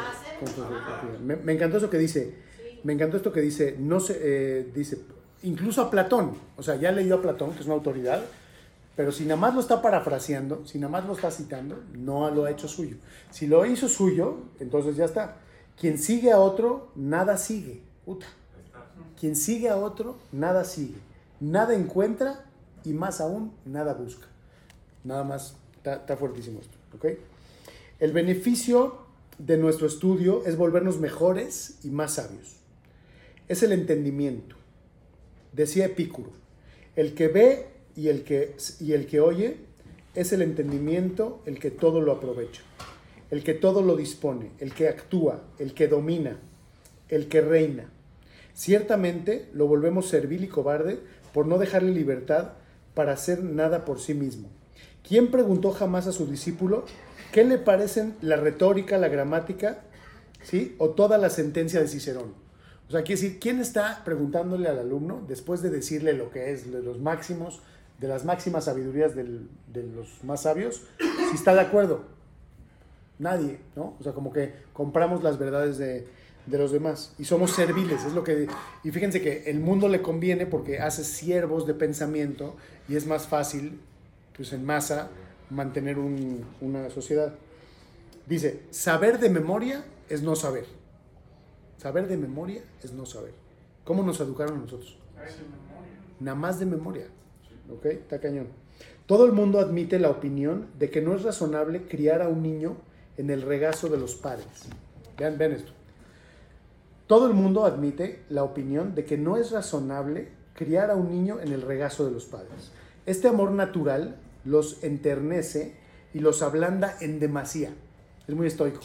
Me encantó eso que dice. Me encantó esto que dice. No se dice incluso a Platón. O sea, ya leyó a Platón, que es una autoridad. Pero si nada más lo está parafraseando, si nada más lo está citando, no lo ha hecho suyo. Si lo hizo suyo, entonces ya está. Quien sigue a otro, nada sigue. Quien sigue a otro, nada sigue. Nada encuentra y más aún, nada busca. Nada más, está fuertísimo esto. ¿Okay? El beneficio de nuestro estudio es volvernos mejores y más sabios. Es el entendimiento. Decía Epicuro, el que ve y el que oye es el entendimiento el que todo lo aprovecha, el que todo lo dispone, el que actúa, el que domina, el que reina. Ciertamente lo volvemos servil y cobarde por no dejarle libertad para hacer nada por sí mismo. ¿Quién preguntó jamás a su discípulo qué le parecen la retórica, la gramática, ¿sí? O toda la sentencia de Cicerón? O sea, quiere decir, ¿quién está preguntándole al alumno después de decirle lo que es de los máximos, de las máximas sabidurías de los más sabios, si está de acuerdo? Nadie, ¿no? O sea, como que compramos las verdades de los demás y somos serviles, es lo que... Y fíjense que el mundo le conviene porque hace siervos de pensamiento y es más fácil, pues en masa, mantener una sociedad. Dice, saber de memoria es no saber. Saber de memoria es no saber. ¿Cómo nos educaron a nosotros? Nada más de memoria. ¿Ok? Está cañón. Todo el mundo admite la opinión de que no es razonable criar a un niño en el regazo de los padres. Vean esto. Todo el mundo admite la opinión de que no es razonable criar a un niño en el regazo de los padres. Este amor natural los enternece y los ablanda en demasía. Es muy estoico.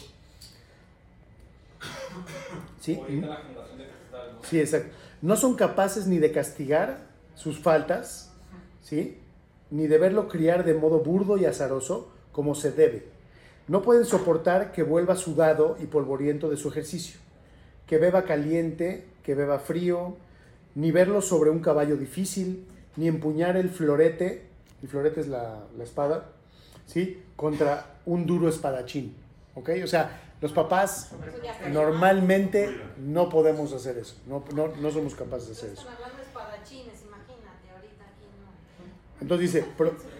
¿Sí? Sí, exacto. No son capaces ni de castigar sus faltas, ¿sí? Ni de verlo criar de modo burdo y azaroso como se debe. No pueden soportar que vuelva sudado y polvoriento de su ejercicio, que beba caliente, que beba frío, ni verlo sobre un caballo difícil, ni empuñar el florete es la espada, ¿sí? Contra un duro espadachín, ¿ok? O sea, los papás normalmente no podemos hacer eso, no somos capaces de hacer eso. Están hablando de espadachines, imagínate, ahorita aquí no. Entonces dice,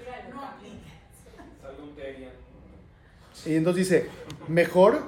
y entonces dice, mejor,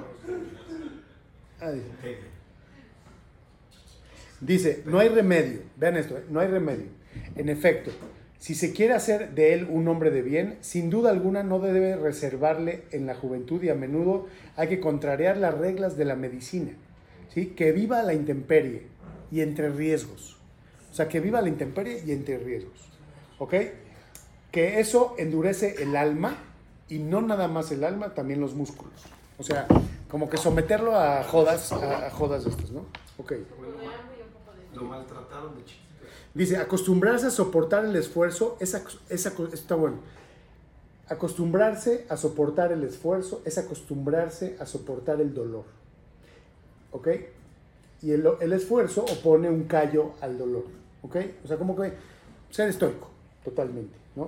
dice, no hay remedio, vean esto, no hay remedio. En efecto, si se quiere hacer de él un hombre de bien, sin duda alguna no debe reservarle en la juventud y a menudo hay que contrariar las reglas de la medicina, ¿sí? Que viva a la intemperie y entre riesgos. O sea, que viva a la intemperie y entre riesgos, ¿ok? Que eso endurece el alma y no nada más el alma, también los músculos. O sea, como que someterlo a jodas de estas, ¿no? Ok. Lo maltrataron de chiquito. Dice, acostumbrarse a soportar el esfuerzo, está bueno. Acostumbrarse a soportar el esfuerzo es acostumbrarse a soportar el dolor. ¿Ok? Y el esfuerzo opone un callo al dolor. ¿Ok? O sea, como que ser estoico, totalmente, ¿no?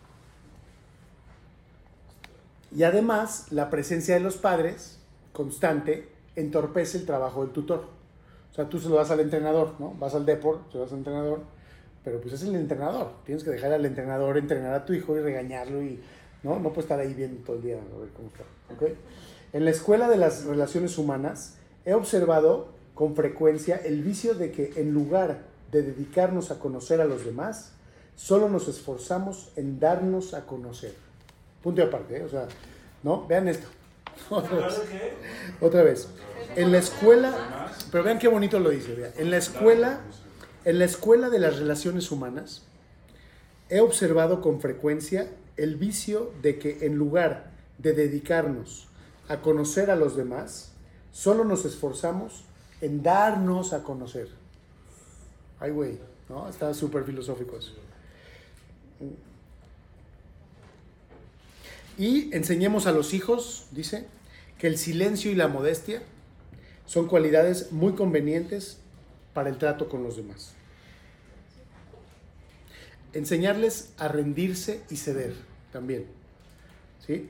Y además, la presencia de los padres, constante, entorpece el trabajo del tutor. O sea, tú se lo das al entrenador, ¿no? Vas al depor, se lo das al entrenador, pero pues es el entrenador. Tienes que dejar al entrenador entrenar a tu hijo y regañarlo y no puede estar ahí viendo todo el día a ver cómo está. ¿Okay? En la escuela de las relaciones humanas he observado con frecuencia el vicio de que en lugar de dedicarnos a conocer a los demás, solo nos esforzamos en darnos a conocer. Punto y aparte, ¿eh? O sea, ¿no? Vean esto. Otra vez. En la escuela, pero vean qué bonito lo dice, vean. En la escuela de las relaciones humanas, he observado con frecuencia el vicio de que en lugar de dedicarnos a conocer a los demás, solo nos esforzamos en darnos a conocer. Ay, güey, ¿no? Está súper filosófico eso. Y enseñemos a los hijos, dice, que el silencio y la modestia son cualidades muy convenientes para el trato con los demás. Enseñarles a rendirse y ceder también, ¿sí?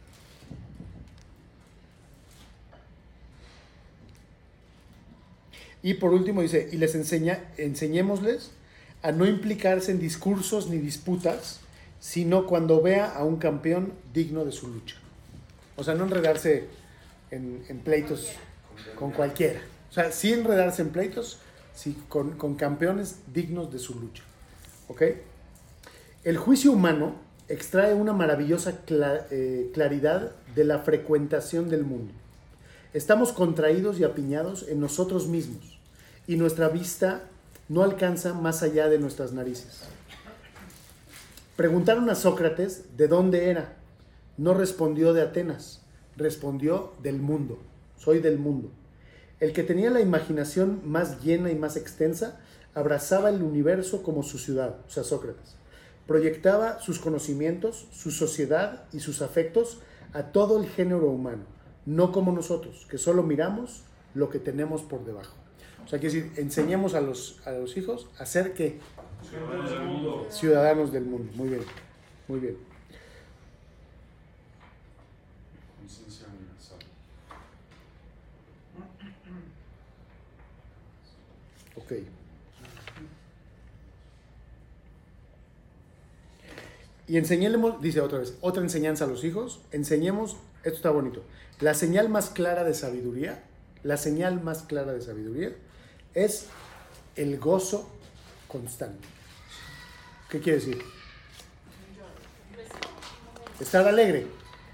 Y por último dice, y les enseñémosles a no implicarse en discursos ni disputas, sino cuando vea a un campeón digno de su lucha. O sea, no enredarse en pleitos con cualquiera. O sea, sí enredarse en pleitos, sí, con campeones dignos de su lucha. ¿Ok? El juicio humano extrae una maravillosa claridad de la frecuentación del mundo. Estamos contraídos y apiñados en nosotros mismos y nuestra vista no alcanza más allá de nuestras narices. Preguntaron a Sócrates de dónde era. No respondió de Atenas, respondió del mundo. Soy del mundo. El que tenía la imaginación más llena y más extensa abrazaba el universo como su ciudad, o sea, Sócrates. Proyectaba sus conocimientos, su sociedad y sus afectos a todo el género humano, no como nosotros, que solo miramos lo que tenemos por debajo. O sea, quiere decir, enseñemos a los hijos a ser ¿qué? Ciudadanos del mundo. Muy bien, muy bien. Conciencia universal. Ok. Y enseñemos, dice otra vez, otra enseñanza a los hijos, enseñemos, esto está bonito, la señal más clara de sabiduría es el gozo constante. ¿Qué quiere decir? Estar alegre.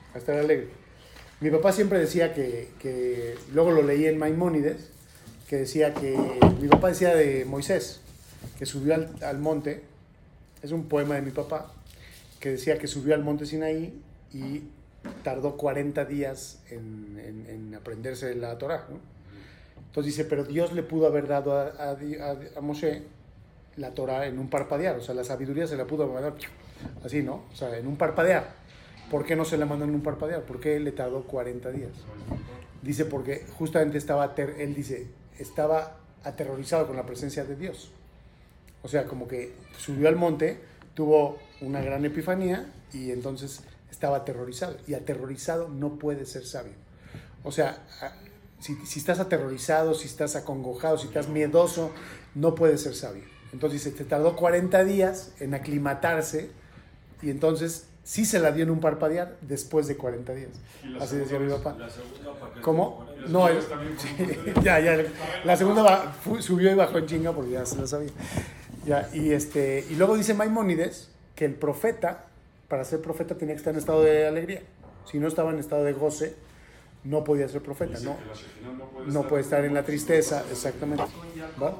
Mi papá siempre decía que luego lo leí en Maimónides, que decía que, mi papá decía de Moisés, que subió al monte, es un poema de mi papá, que decía que subió al monte Sinaí y tardó 40 días en aprenderse la Torá, ¿no? Entonces dice, pero Dios le pudo haber dado a Moshe la Torá en un parpadear, o sea, la sabiduría se la pudo mandar así, ¿no? O sea, en un parpadear. ¿Por qué no se la mandó en un parpadear? ¿Por qué le tardó 40 días? Dice, porque justamente estaba aterrorizado con la presencia de Dios. O sea, como que subió al monte, tuvo una gran epifanía y entonces estaba aterrorizado. Y aterrorizado no puede ser sabio. O sea, si estás aterrorizado, si estás acongojado, si estás miedoso, no puedes ser sabio. Entonces dice, te tardó 40 días en aclimatarse y entonces sí se la dio en un parpadear después de 40 días. Así decía mi papá. ¿Cómo? No, sí, ya. La segunda subió y bajó en chinga porque ya se la sabía. Ya, y luego dice Maimónides que el profeta, para ser profeta tenía que estar en estado de alegría. Si no estaba en estado de goce, no podía ser profeta. No puede estar en la tristeza, exactamente. ¿Va?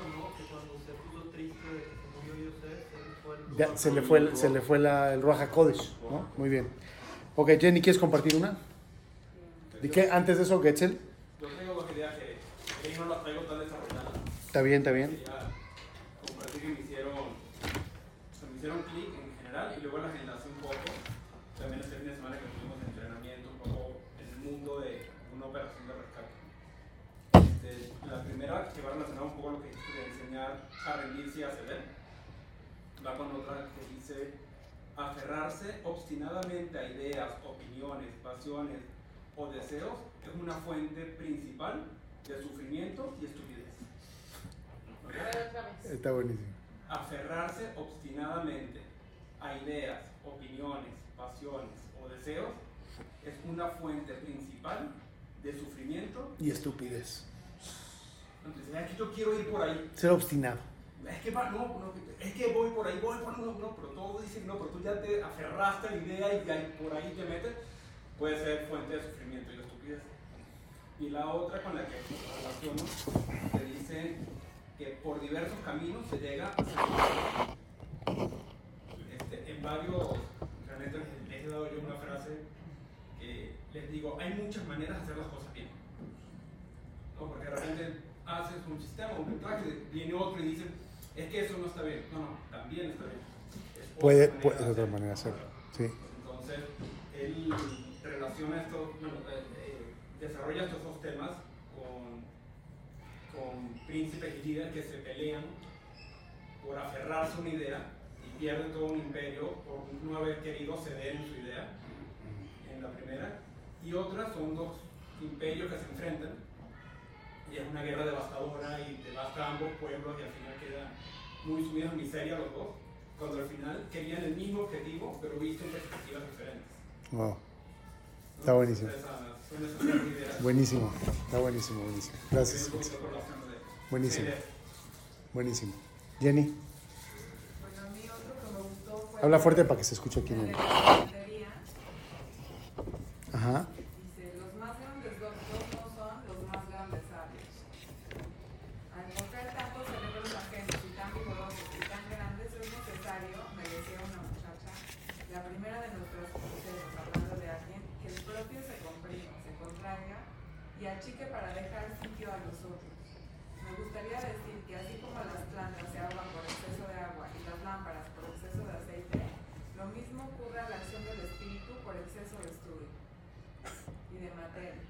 Ya, se le fue el Ruach HaKodesh, ¿no? Muy bien. Ok, Jenny, ¿quieres compartir una? ¿De qué? Antes de eso, Getzel. Yo tengo dos ideas que no las traigo tan desarrolladas. Está bien. Compartir que me hicieron clic en general y luego las enlacé un poco. También este fin de semana que tuvimos entrenamiento un poco en el mundo de una operación de rescate. La primera que va relacionada un poco a lo que dijiste de enseñar a rendirse y a ceder. Va con otra que dice aferrarse obstinadamente a ideas, opiniones, pasiones o deseos es una fuente principal de sufrimiento y estupidez. ¿Okay? Está buenísimo. Aferrarse obstinadamente a ideas, opiniones, pasiones o deseos es una fuente principal de sufrimiento y estupidez. Entonces, aquí yo quiero ir por ahí. Ser obstinado. Es que voy por ahí, no, pero todos dicen no, pero tú ya te aferraste a la idea y ya por ahí te metes, puede ser fuente de sufrimiento y estupidez. Y la otra con la que relaciono, te dice que por diversos caminos se llega a ser en varios, realmente les he dado yo una frase que les digo, hay muchas maneras de hacer las cosas bien. ¿No? Porque de repente haces un sistema, un lenguaje, viene otro y dicen, es que eso no está bien. No, también está bien. Puede otra manera de hacerlo. Sí. Entonces, él relaciona esto, desarrolla estos dos temas con príncipes y líderes que se pelean por aferrarse a una idea y pierden todo un imperio por no haber querido ceder en su idea, en la primera. Y otras son dos imperios que se enfrentan y es una guerra devastadora y devasta a ambos pueblos y al final quedan muy sumidos en miseria los dos, cuando al final querían el mismo objetivo pero visto en perspectivas diferentes. Wow. Está buenísimo. Buenísimo. Está buenísimo. Gracias. Buenísimo. Jenny. Bueno, a mí otro que me gustó fue... Habla fuerte para que se escuche aquí en el... Ajá. Dice, los más grandes doctos no son los más grandes sabios. Al encontrar tantos cerebros ajenos y tan vigorosos y tan grandes es necesario, me decía una muchacha, la primera de nuestros consejos, hablando de alguien, que el propio se comprima, se contraiga y achique para dejar sitio a los otros. Me gustaría decir que así como las plantas se ahogan por exceso de agua y las lámparas por exceso de aceite, lo mismo ocurre a la acción del espíritu por exceso de estudio y de materia.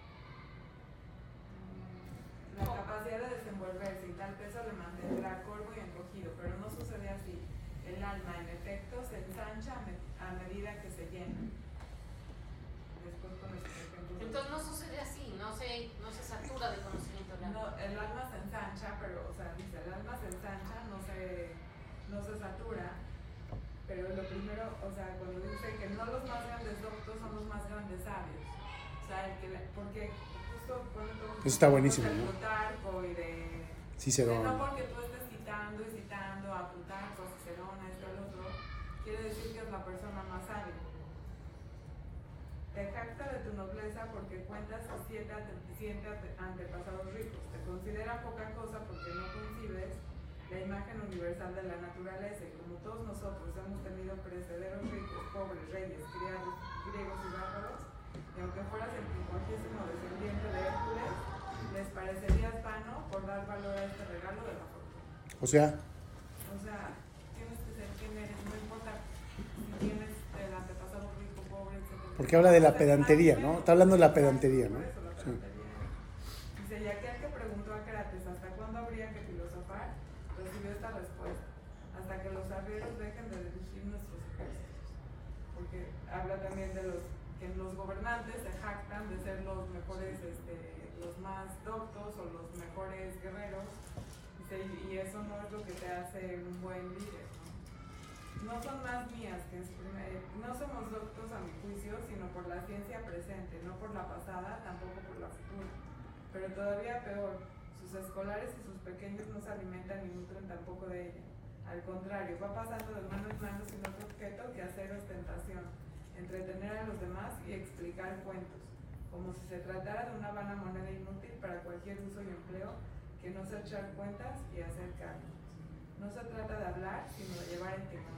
La capacidad de desenvolverse y tal peso le mantendrá corvo y encogido, pero no sucede así. El alma, en efecto, se ensancha a medida que se llena. Después con estos ejemplos. Entonces no sucede así, no se satura de conocimiento. No, el alma se ensancha, pero, o sea, dice, el alma se ensancha, no se satura, pero lo primero, o sea, cuando dice que no los más grandes doctos son los más grandes sabios. O sea, porque justo pone todo... Eso está buenísimo, de ¿no? Plutarco y de... Cicerón. No porque tú estés citando a Plutarco, a Cicerón, a esto, al otro, quiere decir que es la persona más sabia. Te jacta de tu nobleza porque cuentas 7 antepasados ricos. Te considera poca cosa porque no concibes la imagen universal de la naturaleza. Y como todos nosotros hemos tenido precederos ricos, pobres, reyes, criados, griegos y bárbaros, y aunque fueras el primogésimo descendiente de Hércules, les parecerías vano por dar valor a este regalo de la fortuna. O sea, tienes que ser quien eres, no importa si tienes el antepasado rico, pobre, etc. porque habla de la pedantería, ¿no? Está hablando de la pedantería, ¿no? Sí. Dice, y aquel que preguntó a Crates hasta cuándo habría que filosofar, recibió esta respuesta: hasta que los arrieros dejen de dirigir nuestros ejércitos. Porque habla también de los que los gobernantes se jactan de ser los mejores, los más doctos o los mejores guerreros, y eso no es lo que te hace un buen líder, ¿no? No son más mías, no somos doctos a mi juicio, sino por la ciencia presente, no por la pasada, tampoco por la futura. Pero todavía peor, sus escolares y sus pequeños no se alimentan ni nutren tampoco de ella. Al contrario, va pasando de mano en mano sin otro objeto que hacer ostentación, entretener a los demás y explicar cuentos, como si se tratara de una vana moneda inútil para cualquier uso y empleo que no sea echar cuentas y hacer cargo. No se trata de hablar, sino de llevar en timón.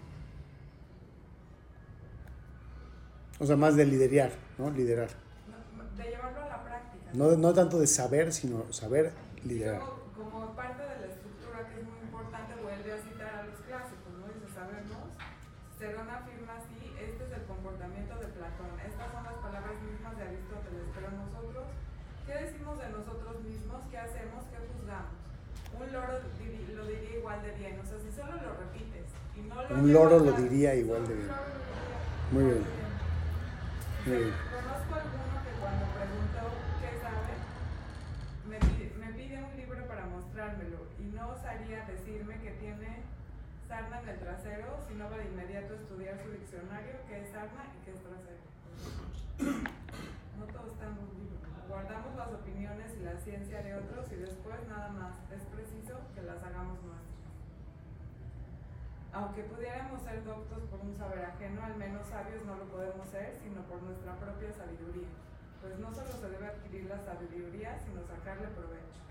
O sea, más de liderar, ¿no? Liderar. De llevarlo a la práctica. No tanto de saber, sino saber liderar. Como parte de la estructura que es muy importante, vuelve a citar a los clásicos, ¿no? Dice, sabemos, Cerón afirma así, este es el comportamiento de Platón, estas son las palabras mismas de Aristóteles, pero nosotros, ¿qué decimos de nosotros mismos? ¿Qué hacemos? ¿Qué juzgamos? Un loro lo diría igual de bien, o sea, si solo lo repites y no lo... Un loro lo diría igual de bien. Muy bien. Muy bien. Conozco alguno que cuando preguntó qué sabe, me pide un libro para mostrármelo y no osaría decirme que tiene sarna en el trasero, sino va de inmediato a estudiar su diccionario, qué es sarna y qué es trasero. No todos estamos libres. Guardamos las opiniones y la ciencia de otros y después nada más es preciso que las hagamos nuestras. Aunque pudiéramos ser doctos por un saber ajeno, al menos sabios no lo podemos ser, sino por nuestra propia sabiduría. Pues no solo se debe adquirir la sabiduría, sino sacarle provecho.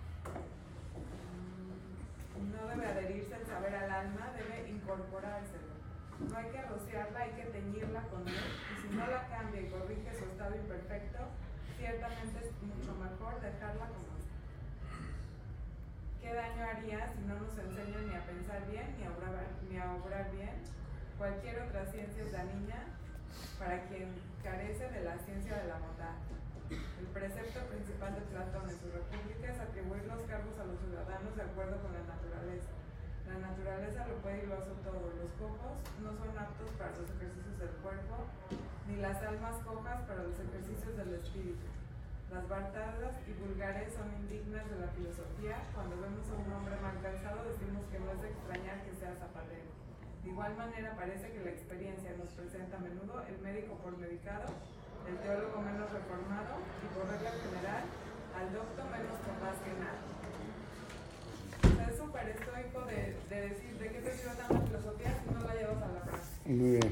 No debe adherirse el saber al alma, debe incorporárselo. No hay que rociarla, hay que teñirla con él, y si no la cambia y corrige su estado imperfecto, ciertamente es mucho mejor dejarla como está. ¿Qué daño haría si no nos enseñan ni a pensar bien ni a obrar bien? Cualquier otra ciencia es dañina para quien carece de la ciencia de la bondad. El precepto principal de Platón en su República es atribuir los cargos a los ciudadanos de acuerdo con la naturaleza. La naturaleza lo puede y lo hace todo. Los cojos no son aptos para los ejercicios del cuerpo, ni las almas cojas para los ejercicios del espíritu. Las bartadas y vulgares son indignas de la filosofía. Cuando vemos a un hombre mal calzado decimos que no es de extrañar que sea zapatero. De igual manera parece que la experiencia nos presenta a menudo el médico por medicado, el teólogo menos reformado y por regla general al docto menos capaz que nada. O sea, es súper estoico de decir de qué te sirve tanta filosofía si no la llevas a la práctica. Muy bien.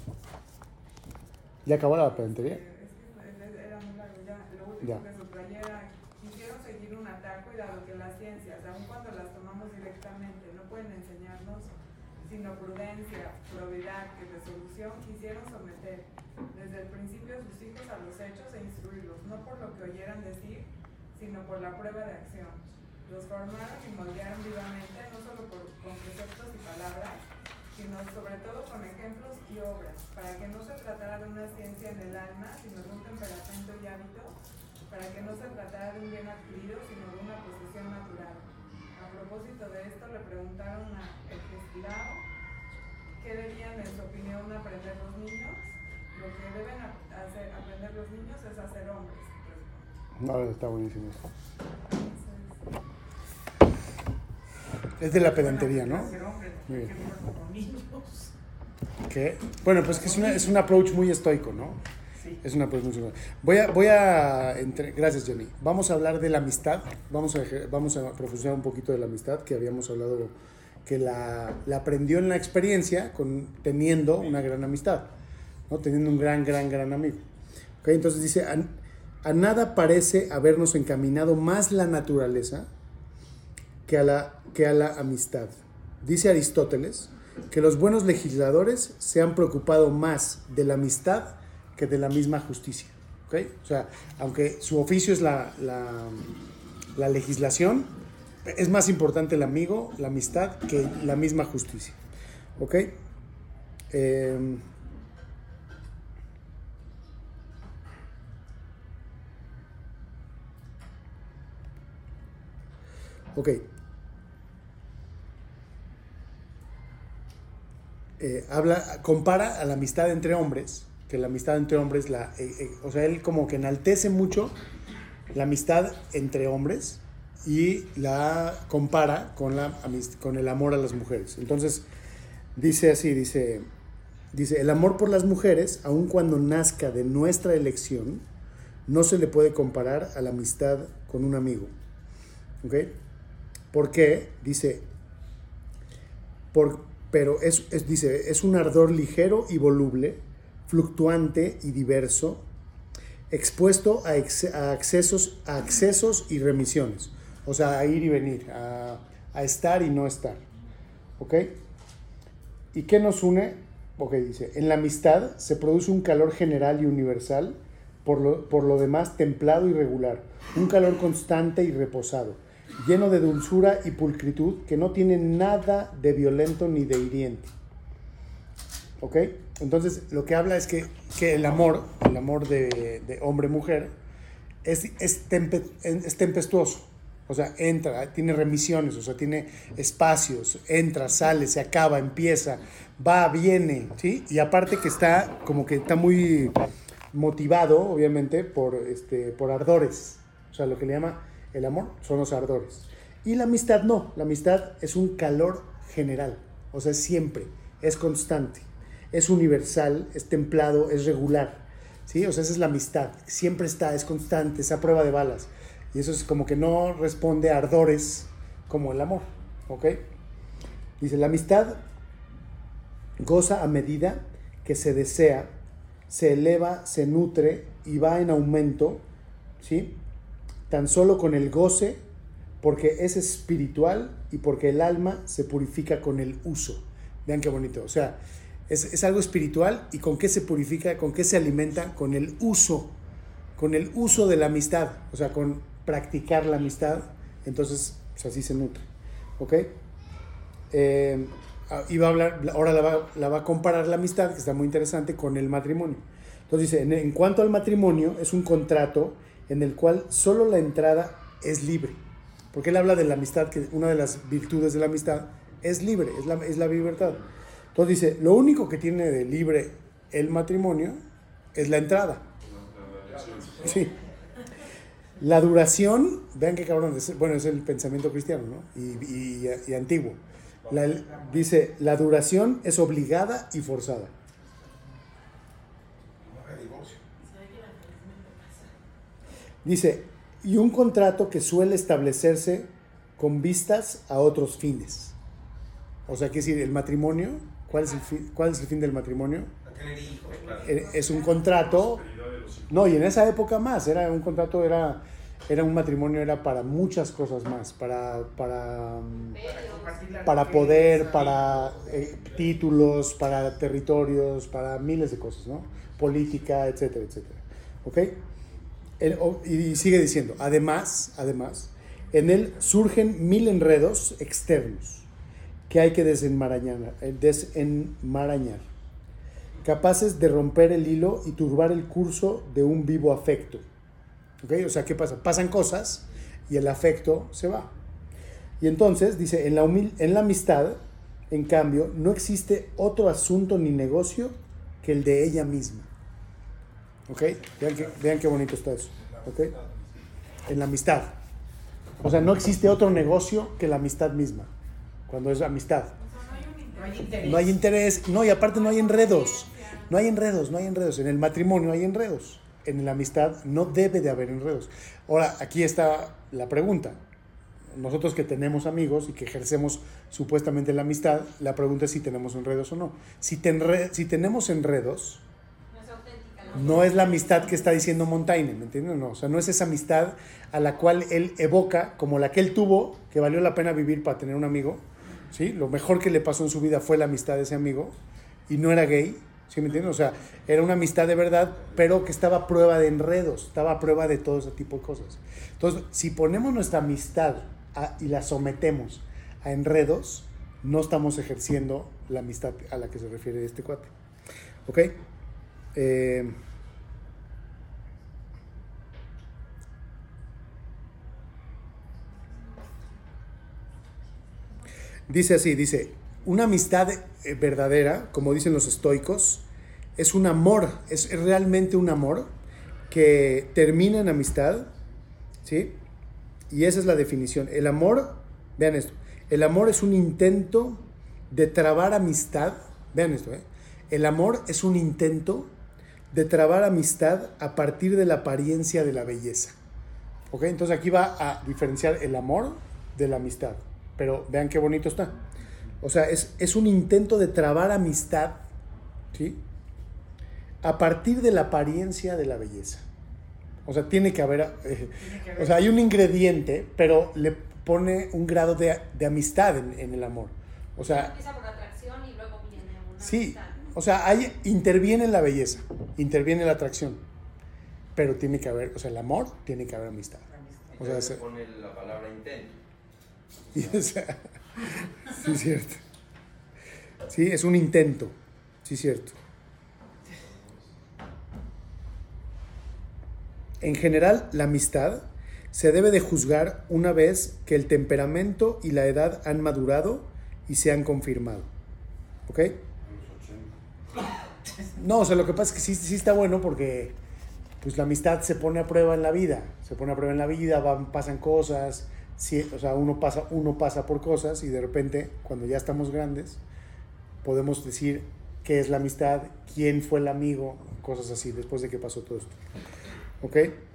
¿Ya acabó la pedantería? Era muy largo ya. Lo último que subrayé era, quisieron seguir un atajo y dado que las ciencias, aun cuando las tomamos directamente, no pueden enseñarnos sino prudencia, probidad y resolución, quisieron someter desde el principio a sus hijos a los hechos e instruirlos, no por lo que oyeran decir, sino por la prueba de acción. Los formaron y moldearon vivamente, no solo con preceptos y palabras, sino sobre todo con ejemplos y obras, para que no se tratara de una ciencia en el alma, sino de un temperamento y hábito, para que no se tratara de un bien adquirido, sino de una posesión natural. A propósito de esto, le preguntaron a Egislao qué debían, en su opinión, aprender los niños. Lo que deben aprender los niños es a ser hombres. No, está buenísimo eso. Es de la pedantería, ¿no? Muy bien. ¿Qué? Bueno, pues que es un approach muy estoico, ¿no? Sí. Es un approach muy estoico. Gracias, Jenny. Vamos a hablar de la amistad. Vamos a profundizar un poquito de la amistad que habíamos hablado, que la aprendió en la experiencia teniendo una gran amistad, ¿no? Teniendo un gran amigo. ¿Okay? Entonces dice, a nada parece habernos encaminado más la naturaleza que a la amistad. Dice Aristóteles que los buenos legisladores se han preocupado más de la amistad que de la misma justicia. ¿Okay? O sea, aunque su oficio es la legislación, es más importante el amigo, la amistad, que la misma justicia. ¿Ok? Ok. Compara a la amistad entre hombres que la amistad entre hombres, o sea, él como que enaltece mucho la amistad entre hombres y la compara con el amor a las mujeres. Entonces, dice así, dice, el amor por las mujeres, aun cuando nazca de nuestra elección, no se le puede comparar a la amistad con un amigo. ¿Ok? ¿Por qué? Dice, pero es un ardor ligero y voluble, fluctuante y diverso, expuesto a accesos y remisiones. O sea, a ir y venir, a estar y no estar. ¿Ok? ¿Y qué nos une? Ok, dice, en la amistad se produce un calor general y universal, por lo demás templado y regular, un calor constante y reposado, lleno de dulzura y pulcritud, que no tiene nada de violento ni de hiriente. ¿Ok? Entonces, lo que habla es que el amor de hombre-mujer es tempestuoso. O sea, entra, tiene remisiones, o sea, tiene espacios, entra, sale, se acaba, empieza, va, viene, ¿sí? Y aparte que está muy motivado, obviamente, por ardores. O sea, lo que le llama el amor son los ardores. Y la amistad no, la amistad es un calor general, o sea, siempre, es constante, es universal, es templado, es regular, ¿sí? O sea, esa es la amistad, siempre está, es constante, es a prueba de balas. Y eso es como que no responde a ardores como el amor, ¿ok? Dice, la amistad goza a medida que se desea, se eleva, se nutre y va en aumento, ¿sí? Tan solo con el goce, porque es espiritual y porque el alma se purifica con el uso. Vean qué bonito, o sea, es algo espiritual. ¿Y con qué se purifica? ¿Con qué se alimenta? Con el uso de la amistad, o sea, con practicar la amistad. Entonces, pues así se nutre, ¿ok? Y va a hablar, ahora la va a comparar la amistad, que está muy interesante, con el matrimonio. Entonces dice, en cuanto al matrimonio, es un contrato en el cual solo la entrada es libre, porque él habla de la amistad, que una de las virtudes de la amistad es libre, es la libertad. Entonces dice, lo único que tiene de libre el matrimonio es la entrada. Sí. La duración, vean qué cabrón, bueno, es el pensamiento cristiano, ¿no? Y antiguo. Dice, la duración es obligada y forzada. Dice, y un contrato que suele establecerse con vistas a otros fines. O sea, quiere decir, el matrimonio, ¿cuál es el fin del matrimonio? Tener hijos, claro. Es un contrato, no, y en esa época más, era un contrato, era un matrimonio, era para muchas cosas más, para poder, para títulos, para territorios, para miles de cosas, ¿no? Política, etcétera, etcétera. ¿Ok? Y sigue diciendo, además, en él surgen 1000 enredos externos que hay que desenmarañar, capaces de romper el hilo y turbar el curso de un vivo afecto. ¿Ok? O sea, ¿qué pasa? Pasan cosas y el afecto se va. Y entonces, dice, en la amistad, en cambio, no existe otro asunto ni negocio que el de ella misma. ¿Ok? Vean qué bonito está eso. ¿Ok? En la amistad. O sea, no existe otro negocio que la amistad misma. Cuando es amistad. No hay interés. No, y aparte no hay enredos. No hay enredos. En el matrimonio hay enredos. En la amistad no debe de haber enredos. Ahora, aquí está la pregunta. Nosotros que tenemos amigos y que ejercemos supuestamente la amistad, la pregunta es si tenemos enredos o no. Si tenemos enredos, no es la amistad que está diciendo Montaigne, ¿me entiendes? No, o sea, no es esa amistad a la cual él evoca, como la que él tuvo, que valió la pena vivir para tener un amigo, ¿sí? Lo mejor que le pasó en su vida fue la amistad de ese amigo, y no era gay, ¿sí me entiendes? O sea, era una amistad de verdad, pero que estaba a prueba de enredos, estaba a prueba de todo ese tipo de cosas. Entonces, si ponemos nuestra amistad y la sometemos a enredos, no estamos ejerciendo la amistad a la que se refiere este cuate. ¿Ok? Dice así, una amistad verdadera, como dicen los estoicos, es un amor, es realmente un amor que termina en amistad, ¿sí? Y esa es la definición. El amor, vean esto, el amor es un intento de trabar amistad, vean esto, el amor es un intento de trabar amistad a partir de la apariencia de la belleza. ¿Ok? Entonces aquí va a diferenciar el amor de la amistad. Pero vean qué bonito está. O sea, es un intento de trabar amistad, ¿sí? A partir de la apariencia de la belleza. O sea, tiene que haber... o sea, hay un ingrediente, pero le pone un grado de amistad en el amor. O sea... Empieza por atracción y luego viene una sí, amistad. o sea, ahí interviene la belleza, interviene la atracción, pero tiene que haber, o sea, el amor tiene que haber amistad. O sea, se pone la palabra intento. O sea, sí, es cierto. Sí, es un intento, sí, es cierto. En general, la amistad se debe de juzgar una vez que el temperamento y la edad han madurado y se han confirmado. ¿Ok? No, o sea, lo que pasa es que sí está bueno porque pues la amistad se pone a prueba en la vida. Se pone a prueba en la vida, pasan cosas, sí, o sea, uno pasa por cosas y de repente, cuando ya estamos grandes, podemos decir qué es la amistad, quién fue el amigo, cosas así, después de que pasó todo esto. ¿Ok?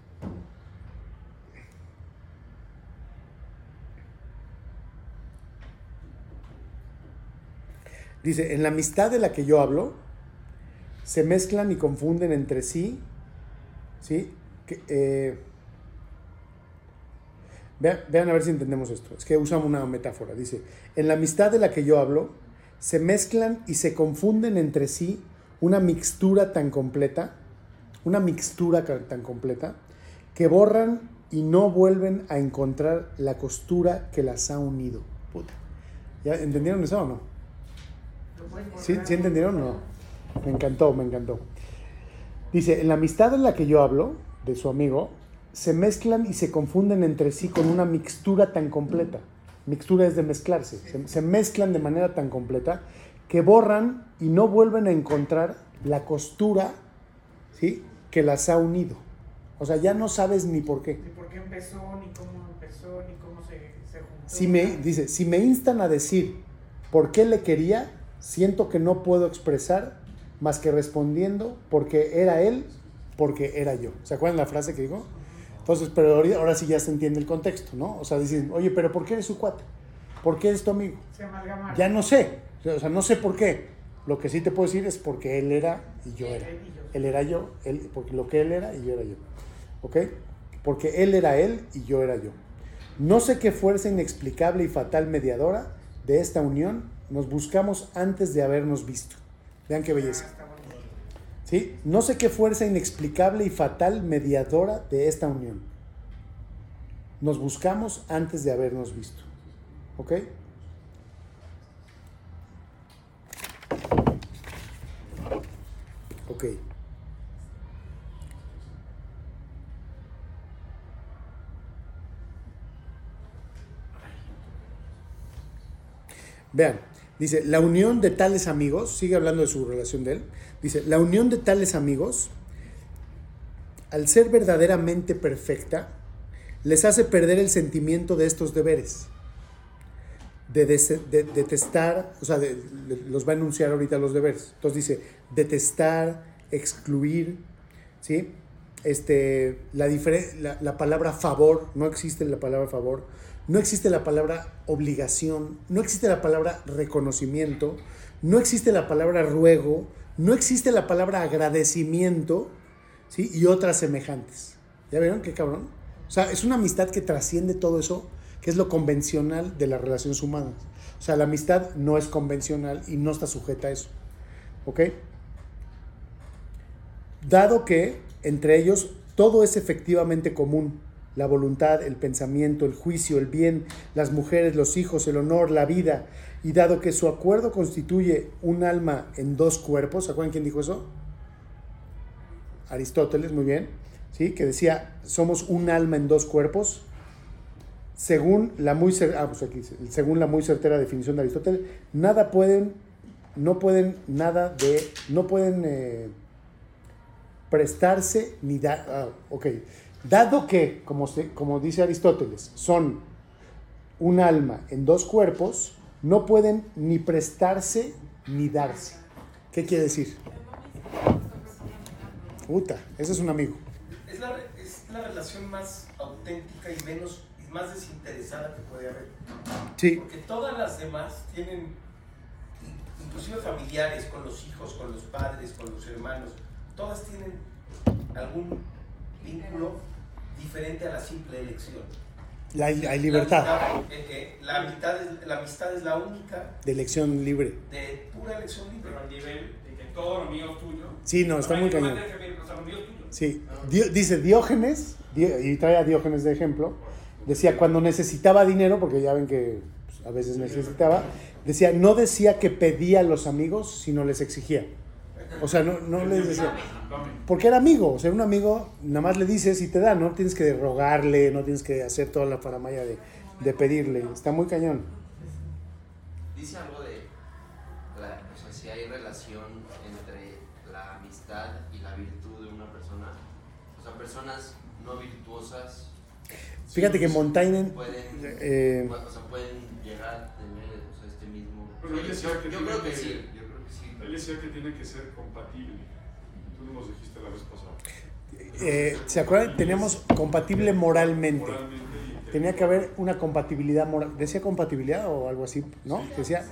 Dice, en la amistad de la que yo hablo, se mezclan y confunden entre sí, ¿sí? Vean a ver si entendemos esto. Es que usamos una metáfora. Dice, en la amistad de la que yo hablo, se mezclan y se confunden entre sí una mixtura tan completa, que borran y no vuelven a encontrar la costura que las ha unido. Puta. ¿Ya entendieron eso o no? ¿Sí entendieron o no? Me encantó. Dice, en la amistad de la que yo hablo, de su amigo, se mezclan y se confunden entre sí con una mixtura tan completa. Mixtura es de mezclarse. Se mezclan de manera tan completa que borran y no vuelven a encontrar la costura, ¿sí?, que las ha unido. O sea, ya no sabes ni por qué. Ni por qué empezó, ni cómo empezó, ni cómo se juntó. Si me instan a decir por qué le quería, siento que no puedo expresar más que respondiendo porque era él, porque era yo. ¿Se acuerdan la frase que digo? Entonces, pero ahora sí ya se entiende el contexto, ¿no? O sea, dicen, oye, pero ¿por qué eres su cuate? ¿Por qué eres tu amigo? Se amalgamaron. Ya no sé. O sea, no sé por qué. Lo que sí te puedo decir es porque él era y yo era. Él era yo, porque lo que él era y yo era yo. ¿Ok? Porque él era él y yo era yo. No sé qué fuerza inexplicable y fatal mediadora de esta unión nos buscamos antes de habernos visto. Vean qué belleza. ¿Sí? No sé qué fuerza inexplicable y fatal mediadora de esta unión nos buscamos antes de habernos visto. ¿Ok? Ok. Vean, dice, la unión de tales amigos, sigue hablando de su relación de él, dice, la unión de tales amigos, al ser verdaderamente perfecta, les hace perder el sentimiento de estos deberes, de detestar, o sea, los va a enunciar ahorita los deberes. Entonces dice, detestar, excluir, ¿sí? La palabra favor, no existe la palabra favor, no existe la palabra obligación, no existe la palabra reconocimiento, no existe la palabra ruego, no existe la palabra agradecimiento, ¿sí? Y otras semejantes. ¿Ya vieron qué cabrón? O sea, es una amistad que trasciende todo eso, que es lo convencional de las relaciones humanas. O sea, la amistad no es convencional y no está sujeta a eso. ¿Ok? Dado que entre ellos todo es efectivamente común, la voluntad, el pensamiento, el juicio, el bien, las mujeres, los hijos, el honor, la vida, y dado que su acuerdo constituye un alma en dos cuerpos, ¿se acuerdan quién dijo eso? Aristóteles, muy bien, ¿sí? Que decía, somos un alma en dos cuerpos, según la muy certera definición de Aristóteles, nada pueden no pueden prestarse ni dar. Dado que, como dice Aristóteles, son un alma en dos cuerpos, no pueden ni prestarse ni darse. ¿Qué quiere decir? Ese es un amigo. Es la relación más auténtica y más desinteresada que puede haber. Sí. Porque todas las demás tienen, inclusive familiares, con los hijos, con los padres, con los hermanos, todas tienen algún vínculo diferente a la simple elección. Hay libertad. La amistad es la única. De elección libre. De pura elección libre. Pero al nivel de que todo lo mío es tuyo. Sí, no, está muy cañón. O sea, lo mío es tuyo. Sí. Dice Diógenes, y trae a Diógenes de ejemplo, decía cuando necesitaba dinero, porque ya ven que pues, a veces necesitaba, no decía que pedía a los amigos, sino les exigía. O sea, no les decía. Porque era amigo, o sea, un amigo nada más le dices y te da, no tienes que rogarle, no tienes que hacer toda la faramalla de pedirle. Está muy cañón. Dice algo de, o sea, si hay relación entre la amistad y la virtud de una persona. O sea, personas no virtuosas. Fíjate que Montaigne pueden llegar a tener este mismo. Pero él decía que yo creo que sí. Él decía que tiene que ser compatible. Tú nos dijiste la vez pasada. ¿Se acuerdan? Teníamos compatible moralmente. Tenía que haber una compatibilidad moral. ¿Decía compatibilidad o algo así? ¿No? Decía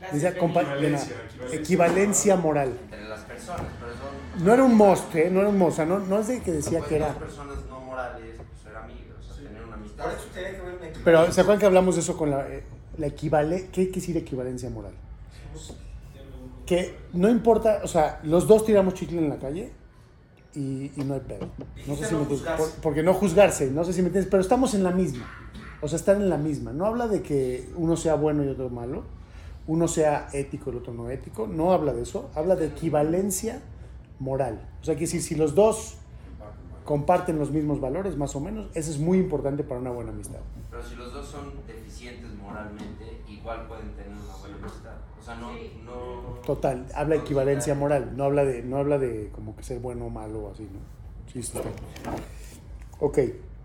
equivalencia moral. Entre las personas, pero eso... No era un must, no era un must. O sea, no es de que decía que era... Las personas no morales, pues ser amigos, o sea, tener una amistad. Por eso tiene que haber una equivalencia. Pero ¿se acuerdan que hablamos de eso con la equivalencia? ¿Qué quiere decir equivalencia moral? Que no importa, o sea, los dos tiramos chicle en la calle y no hay pedo. No sé si me entiendes. Porque no juzgarse, no sé si me entiendes, pero estamos en la misma. O sea, están en la misma. No habla de que uno sea bueno y otro malo, uno sea ético y el otro no ético. No habla de eso. Habla de equivalencia moral. O sea, que si los dos comparten los mismos valores, más o menos, eso es muy importante para una buena amistad. Pero si los dos son deficientes moralmente, igual pueden tener una buena amistad. O sea, no Total, habla de equivalencia moral, no habla de como que ser bueno o malo o así, ¿no? Sí, está. Ok.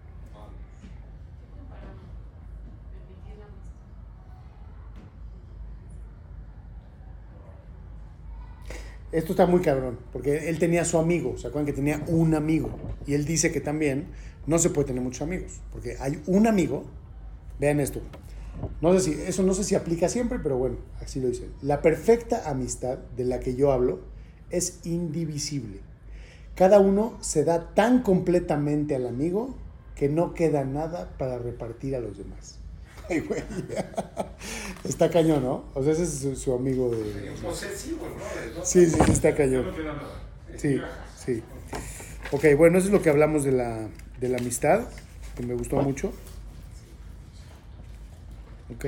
Esto está muy cabrón, porque él tenía su amigo, ¿se acuerdan que tenía un amigo? Y él dice que también no se puede tener muchos amigos, porque hay un amigo, vean esto, no sé si aplica siempre, pero bueno, así lo dice. La perfecta amistad de la que yo hablo es indivisible. Cada uno se da tan completamente al amigo que no queda nada para repartir a los demás. Ay, güey. Está cañón, ¿no? O sea, ese es su amigo de... Posesivo, ¿no? Sí, está cañón. Sí. Ok, bueno, eso es lo que hablamos de la amistad, que me gustó mucho. Ok.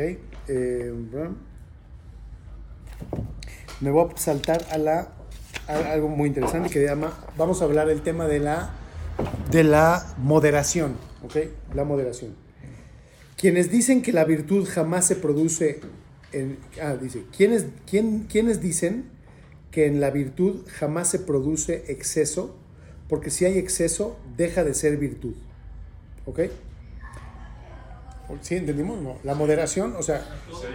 Me voy a saltar a algo muy interesante que llama... Vamos a hablar del tema de la moderación. Ok, la moderación. Quienes dicen que la virtud jamás se produce ¿Quiénes dicen que en la virtud jamás se produce exceso? Porque si hay exceso, deja de ser virtud. ¿Ok? ¿Sí entendimos? No. La moderación, o sea...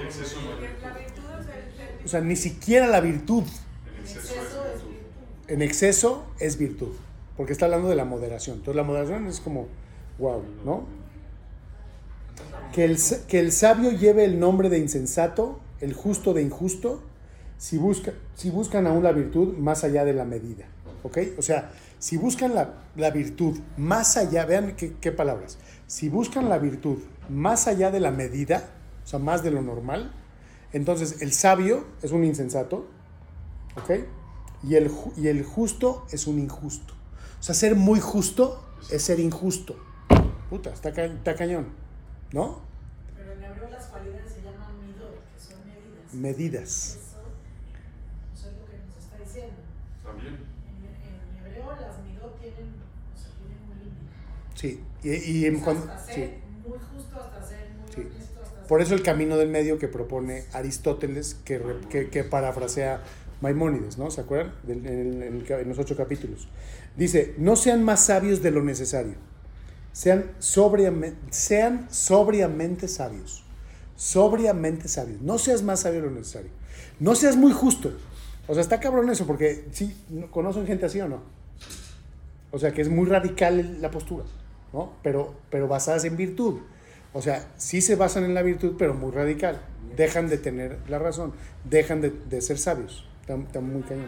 O sea, ni siquiera la virtud. En exceso es virtud. Porque está hablando de la moderación. Entonces la moderación es como... Wow, ¿no? Que el sabio lleve el nombre de insensato, el justo de injusto, si buscan aún la virtud más allá de la medida. ¿Ok? O sea, si buscan la virtud más allá, vean qué palabras, si buscan la virtud más allá de la medida, o sea, más de lo normal, entonces el sabio es un insensato, ¿ok? Y el justo es un injusto. O sea, ser muy justo es ser injusto. Puta, está cañón, ¿no? Pero en hebreo las cualidades se llaman midot, que son medidas. Medidas. Eso es lo que nos está diciendo. También. En hebreo las midot tienen un límite. Sí, y en cuanto... Hasta ser muy justo, hasta ser muy honesto, hasta Por eso el camino del medio que propone Aristóteles, que parafrasea Maimónides, ¿no? ¿Se acuerdan? En los 8 capítulos. Dice, no sean más sabios de lo necesario. Sean sobriamente sabios. Sobriamente sabios. No seas más sabio de lo necesario. No seas muy justo. O sea, está cabrón eso, porque sí, ¿conocen gente así o no? O sea, que es muy radical la postura, ¿no? Pero basadas en virtud. O sea, sí se basan en la virtud, pero muy radical. Dejan de tener la razón. Dejan de ser sabios. Está muy cañón.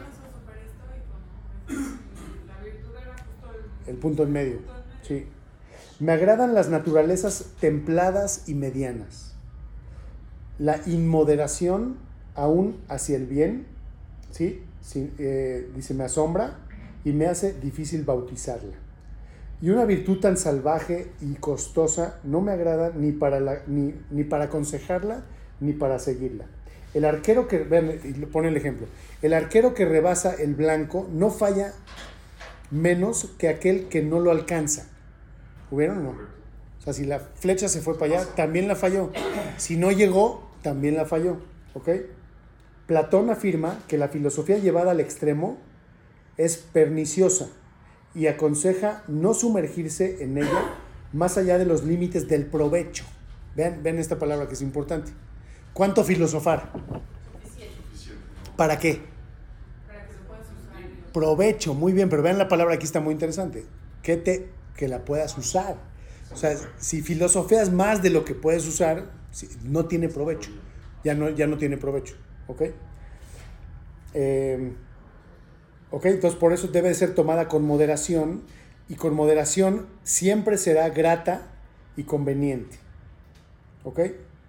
El punto en medio. Sí. Me agradan las naturalezas templadas y medianas. La inmoderación aún hacia el bien, ¿sí? Dice, me asombra y me hace difícil bautizarla. Y una virtud tan salvaje y costosa no me agrada ni para aconsejarla ni para seguirla. El arquero que, vean, pone el ejemplo, el arquero que rebasa el blanco no falla menos que aquel que no lo alcanza. ¿Hubieron o no? O sea, si la flecha se fue para allá, también la falló. Si no llegó, también la falló. ¿Ok? Platón afirma que la filosofía llevada al extremo es perniciosa y aconseja no sumergirse en ella más allá de los límites del provecho. Vean esta palabra que es importante. ¿Cuánto filosofar? ¿Para qué? Para que lo puedas usar. Provecho, muy bien, pero vean la palabra, aquí está muy interesante. Que la puedas usar. O sea, si filosofeas más de lo que puedes usar, no tiene provecho. Ya no tiene provecho. ¿Ok? Entonces por eso debe ser tomada con moderación, y con moderación siempre será grata y conveniente. ¿Ok?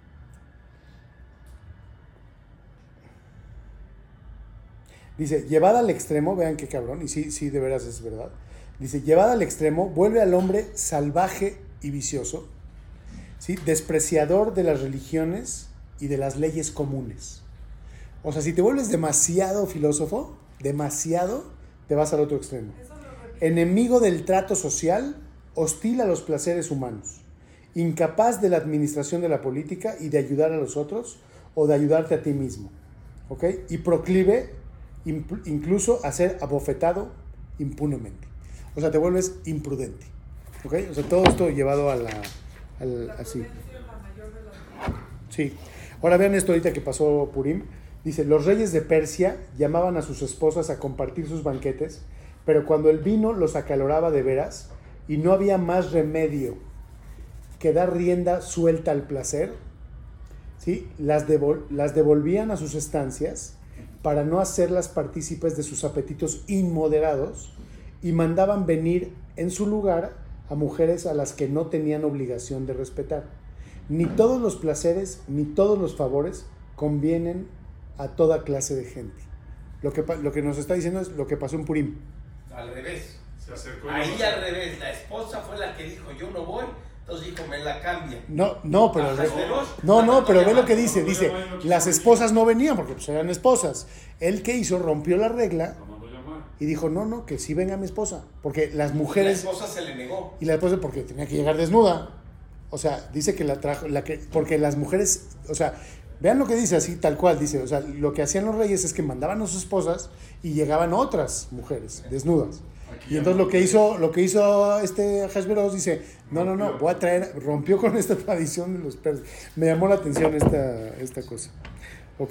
Dice, llevada al extremo, vean qué cabrón, y sí, de veras es verdad. Dice, llevada al extremo, vuelve al hombre salvaje y vicioso, ¿sí? Despreciador de las religiones y de las leyes comunes. O sea, si te vuelves demasiado filósofo, demasiado, te vas al otro extremo. Enemigo del trato social, hostil a los placeres humanos, incapaz de la administración de la política y de ayudar a los otros o de ayudarte a ti mismo. ¿Ok? Y proclive incluso a ser abofetado impunemente. O sea, te vuelves imprudente. ¿Ok? O sea, todo esto llevado así. Sí. Ahora vean esto ahorita que pasó Purim. Dice, los reyes de Persia llamaban a sus esposas a compartir sus banquetes, pero cuando el vino los acaloraba de veras y no había más remedio que dar rienda suelta al placer, ¿sí? Las devolvían a sus estancias para no hacerlas partícipes de sus apetitos inmoderados y mandaban venir en su lugar a mujeres a las que no tenían obligación de respetar. Ni todos los placeres ni todos los favores convienen a toda clase de gente. Lo que nos está diciendo es lo que pasó en Purim. Al revés. Se acercó Ahí al revés, la esposa fue la que dijo, yo no voy, entonces dijo, me la cambia. Pero ve lo que dice. Dice, las esposas no venían porque pues eran esposas. Él, ¿qué hizo? Rompió la regla y dijo, no, que sí venga mi esposa. Porque las mujeres... La esposa se le negó. Y la esposa porque tenía que llegar desnuda. O sea, dice que la trajo, porque las mujeres, o sea, vean lo que dice así, tal cual, dice, o sea, lo que hacían los reyes es que mandaban a sus esposas y llegaban otras mujeres desnudas. Y entonces lo que hizo Ahasveros dice, no, voy a traer, rompió con esta tradición de los persas. Me llamó la atención esta cosa. ¿Ok?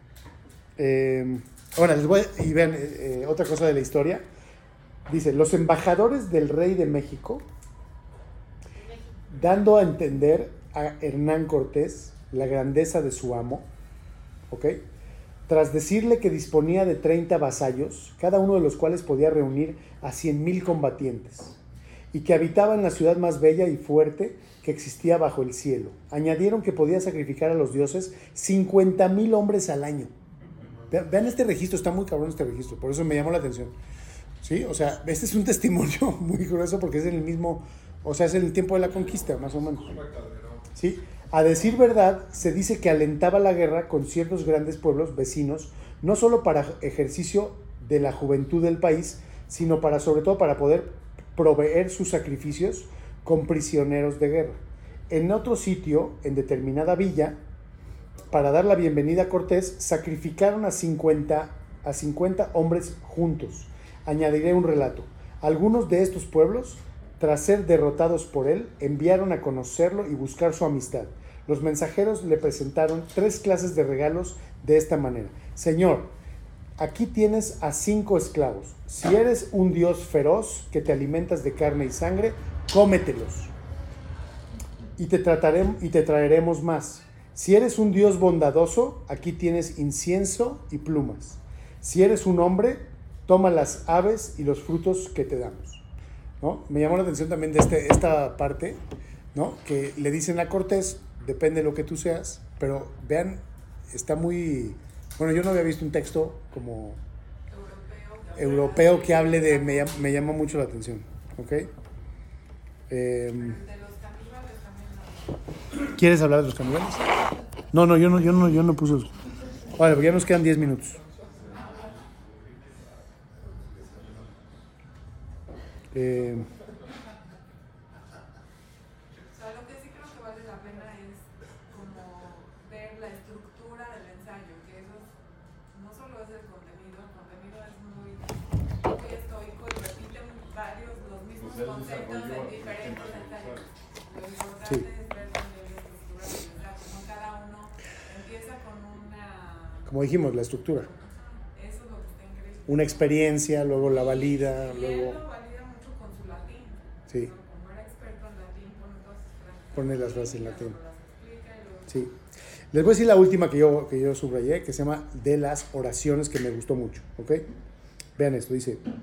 Ahora, y vean otra cosa de la historia. Dice, los embajadores del rey de México, dando a entender a Hernán Cortés la grandeza de su amo, ¿ok? Tras decirle que disponía de 30 vasallos, cada uno de los cuales podía reunir a 100,000 combatientes, y que habitaba en la ciudad más bella y fuerte que existía bajo el cielo. Añadieron que podía sacrificar a los dioses 50,000 hombres al año. Vean este registro, está muy cabrón este registro, por eso me llamó la atención. ¿Sí? O sea, este es un testimonio muy grueso porque es en el mismo, o sea, es en el tiempo de la conquista, más o menos. ¿Sí? A decir verdad, se dice que alentaba la guerra con ciertos grandes pueblos vecinos, no solo para ejercicio de la juventud del país, sino sobre todo para poder proveer sus sacrificios con prisioneros de guerra. en otro sitio, en determinada villa, para dar la bienvenida a Cortés, sacrificaron a 50 hombres juntos. Añadiré un relato. Algunos de estos pueblos, tras ser derrotados por él, enviaron a conocerlo y buscar su amistad. Los mensajeros le presentaron 3 clases de regalos de esta manera. Señor, aquí tienes a 5 esclavos. Si eres un dios feroz que te alimentas de carne y sangre, cómetelos. Y te traeremos más. Si eres un dios bondadoso, aquí tienes incienso y plumas. Si eres un hombre, toma las aves y los frutos que te damos. ¿No? Me llamó la atención también de esta parte, ¿no? Que le dicen a Cortés, depende de lo que tú seas, pero vean, está muy... Bueno, yo no había visto un texto como europeo que hable de... Me llama mucho la atención, ¿ok? ¿Quieres hablar de los caníbales? No, yo no puse eso. Vale, porque ya nos quedan 10 minutos. O sea, lo que sí creo que vale la pena es como ver la estructura del ensayo, que eso no solo es el contenido es muy estoico y repiten los mismos conceptos en diferentes ensayos. Lo importante es ver también la estructura del ensayo, como cada uno empieza con una... Como dijimos, la estructura. Eso es lo que está increíble. Una experiencia, luego la valida, luego... Sí. Como era experto en latín, pone las frases en latín. Sí. Les voy a decir la última que yo subrayé, que se llama de las oraciones, que me gustó mucho. ¿Ok? Vean esto,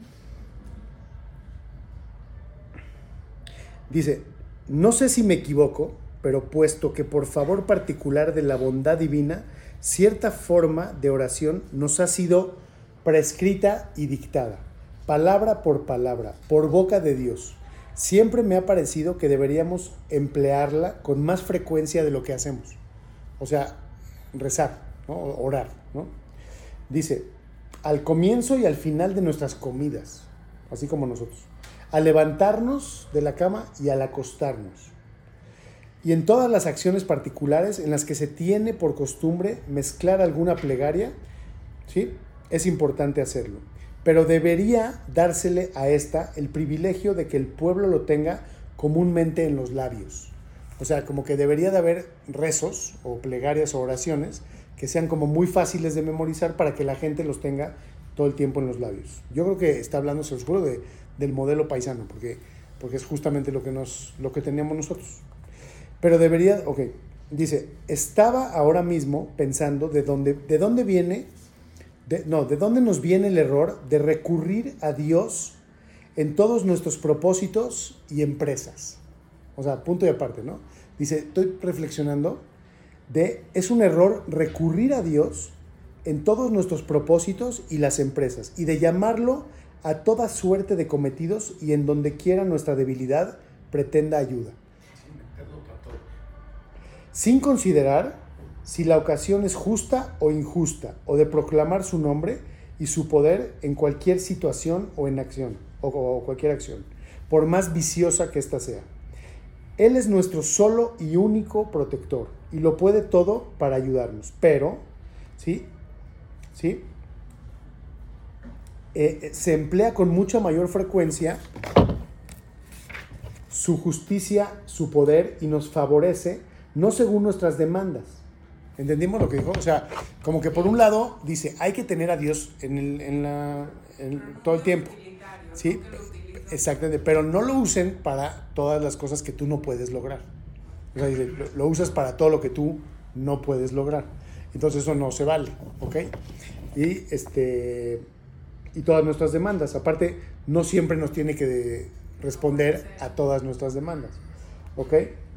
dice, no sé si me equivoco, pero puesto que por favor particular de la bondad divina, cierta forma de oración nos ha sido prescrita y dictada, palabra por palabra, por boca de Dios. Siempre me ha parecido que deberíamos emplearla con más frecuencia de lo que hacemos. O sea, rezar, ¿no? Orar, ¿no? Dice, al comienzo y al final de nuestras comidas, así como nosotros, al levantarnos de la cama y al acostarnos. Y en todas las acciones particulares en las que se tiene por costumbre mezclar alguna plegaria, ¿sí? Es importante hacerlo. Pero debería dársele a esta el privilegio de que el pueblo lo tenga comúnmente en los labios. O sea, como que debería de haber rezos o plegarias o oraciones que sean como muy fáciles de memorizar para que la gente los tenga todo el tiempo en los labios. Yo creo que está hablando, se los juro, del modelo paisano, porque es justamente lo que teníamos nosotros. Pero debería, dice, estaba ahora mismo pensando de dónde nos viene el error de recurrir a Dios en todos nuestros propósitos y empresas. O sea, punto y aparte, ¿no? Dice, estoy reflexionando es un error recurrir a Dios en todos nuestros propósitos y las empresas, y de llamarlo a toda suerte de cometidos y en donde quiera nuestra debilidad pretenda ayuda. Sin considerar si la ocasión es justa o injusta, o de proclamar su nombre y su poder en cualquier situación o en acción, o cualquier acción, por más viciosa que ésta sea. Él es nuestro solo y único protector, y lo puede todo para ayudarnos, pero, ¿sí? Se emplea con mucha mayor frecuencia su justicia, su poder, y nos favorece, no según nuestras demandas. ¿Entendimos lo que dijo? O sea, como que por un lado dice, hay que tener a Dios en todo el tiempo. ¿Sí? Exactamente, pero no lo usen para todas las cosas que tú no puedes lograr. O sea, dice, lo usas para todo lo que tú no puedes lograr. Entonces eso no se vale, ¿ok? Y todas nuestras demandas. Aparte, no siempre nos tiene que responder a todas nuestras demandas, ¿ok?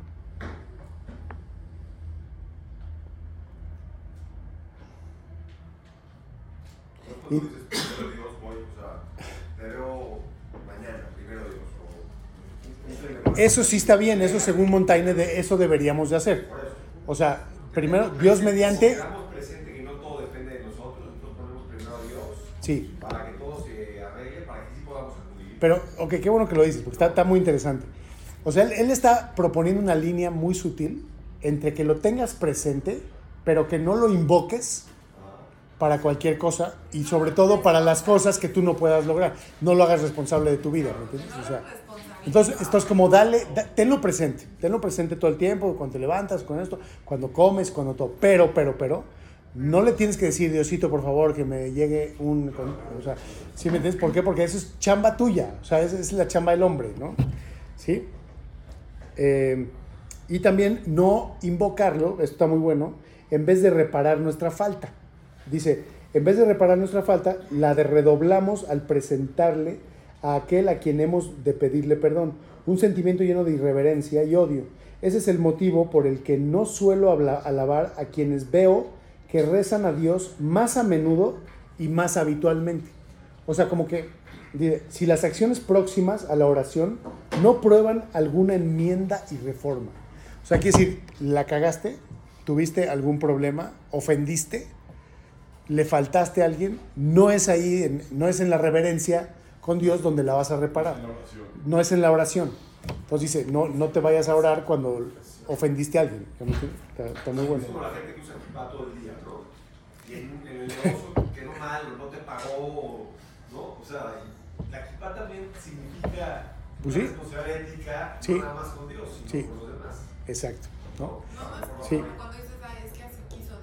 Tú dices, primero Dios, voy, o sea, te veo mañana, primero Dios. Eso sí está bien, eso según Montaigne, eso deberíamos de hacer. O sea, primero, Dios mediante... Si quedamos presente que no todo depende de nosotros, nosotros ponemos primero a Dios. Sí. Para que todo se arregle, para que sí podamos acudir. Pero, qué bueno que lo dices, porque está muy interesante. O sea, él está proponiendo una línea muy sutil entre que lo tengas presente, pero que no lo invoques para cualquier cosa y sobre todo para las cosas que tú no puedas lograr. No lo hagas responsable de tu vida, ¿me entiendes? O sea, entonces, esto es como tenlo presente todo el tiempo, cuando te levantas, con esto, cuando comes, cuando todo. Pero, no le tienes que decir, Diosito, por favor, que me llegue o sea, ¿sí me entiendes? ¿Por qué? Porque eso es chamba tuya, o sea, esa es la chamba del hombre, ¿no? ¿Sí? Y también no invocarlo, esto está muy bueno, en vez de reparar nuestra falta. Dice, en vez de reparar nuestra falta, la redoblamos al presentarle a aquel a quien hemos de pedirle perdón. Un sentimiento lleno de irreverencia y odio. Ese es el motivo por el que no suelo alabar a quienes veo que rezan a Dios más a menudo y más habitualmente. O sea, como que, si las acciones próximas a la oración no prueban alguna enmienda y reforma. O sea, quiere decir, la cagaste, tuviste algún problema, ofendiste, le faltaste a alguien, no es ahí, no es en la reverencia con Dios donde la vas a reparar. No es en la oración. Entonces dice, no te vayas a orar cuando ofendiste a alguien. Está muy bueno. Es como la gente que usa equipa todo el día, ¿no? Y en el negocio quedó mal, o no te pagó, ¿no? O sea, la equipa también significa pues una responsabilidad ética, sí. No nada más con Dios, sino sí. con los demás. Exacto. ¿No? No, sí. Cuando dices, es que así quiso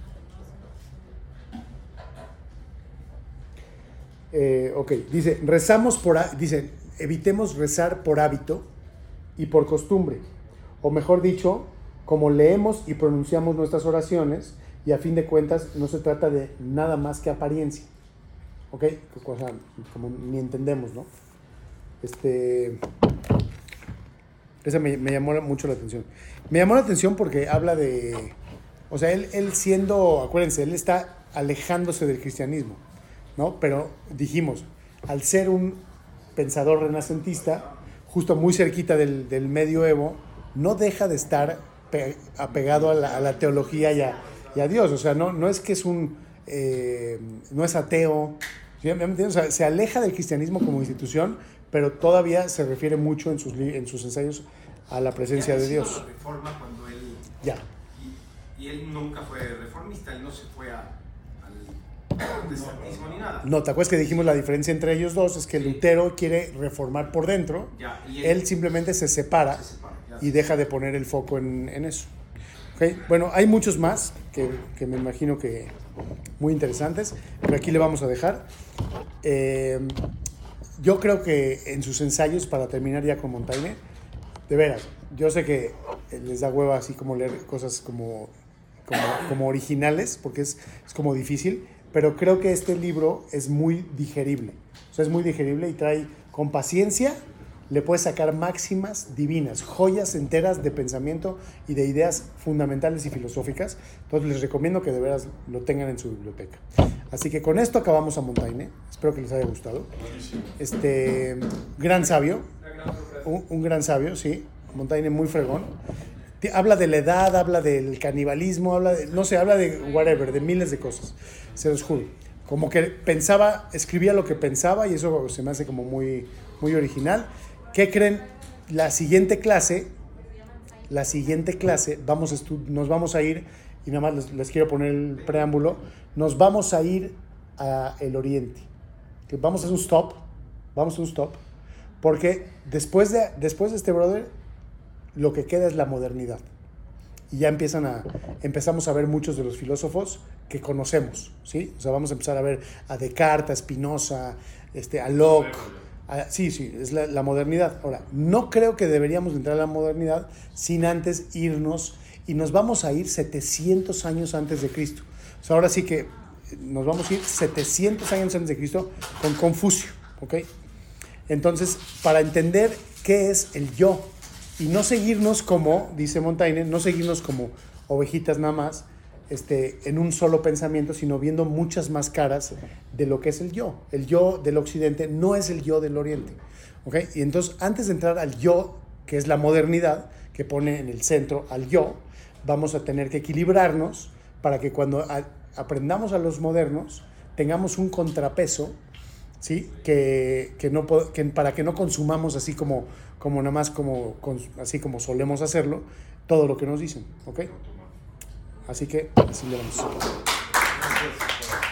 Dios. Ok, dice, evitemos rezar por hábito y por costumbre, o mejor dicho, como leemos y pronunciamos nuestras oraciones, y a fin de cuentas no se trata de nada más que apariencia, ¿ok? O sea, como ni entendemos, ¿no? Esa me llamó mucho la atención. Me llamó la atención porque habla de, o sea, él siendo, acuérdense, él está alejándose del cristianismo, ¿no? Pero dijimos, al ser un pensador renacentista, justo muy cerquita del medioevo, no deja de estar apegado a la teología y a Dios. O sea, no es que es no es ateo, ¿sí? O sea, se aleja del cristianismo como institución, pero todavía se refiere mucho en sus ensayos a la presencia de Dios. La reforma cuando él... Ya. Y él nunca fue reformista, él no se fue al protestantismo ni nada. No, ¿te acuerdas que dijimos la diferencia entre ellos dos? Es que Lutero quiere reformar por dentro, ya, y él simplemente se separa y deja de poner el foco en eso. ¿Okay? Bueno, hay muchos más que me imagino que muy interesantes, pero aquí le vamos a dejar. Yo creo que en sus ensayos, para terminar ya con Montaigne, de veras, yo sé que les da hueva así como leer cosas como originales, porque es como difícil, pero creo que este libro es muy digerible. O sea, es muy digerible y trae, con paciencia, le puedes sacar máximas divinas, joyas enteras de pensamiento y de ideas fundamentales y filosóficas. Entonces les recomiendo que de veras lo tengan en su biblioteca. Así que con esto acabamos a Montaigne. Espero que les haya gustado. Gran sabio, un gran sabio, sí. Montaigne muy fregón. Habla de la edad, habla del canibalismo, habla de whatever, de miles de cosas. Se los juro. Como que escribía lo que pensaba y eso se me hace como muy, muy original. ¿Qué creen? La siguiente clase, nos vamos a ir, y nada más les quiero poner el preámbulo, nos vamos a ir al Oriente. Que vamos a hacer un stop, porque después de este brother, lo que queda es la modernidad. Y ya empezamos a ver muchos de los filósofos que conocemos, ¿sí? O sea, vamos a empezar a ver a Descartes, a Spinoza, a Locke. Sí, es la modernidad. Ahora, no creo que deberíamos entrar a la modernidad sin antes irnos, y nos vamos a ir 700 años antes de Cristo. O sea, ahora sí que nos vamos a ir 700 años antes de Cristo con Confucio, ¿ok? Entonces, para entender qué es el yo, y no seguirnos como, dice Montaigne, no seguirnos como ovejitas nada más, en un solo pensamiento, sino viendo muchas más caras de lo que es el yo. El yo del occidente no es el yo del oriente, ¿ok? Y entonces, antes de entrar al yo, que es la modernidad, que pone en el centro al yo, vamos a tener que equilibrarnos para que cuando aprendamos a los modernos, tengamos un contrapeso ¿sí? Que para que no consumamos así como nada más así como solemos hacerlo, todo lo que nos dicen, ¿ok? Así que así le vamos.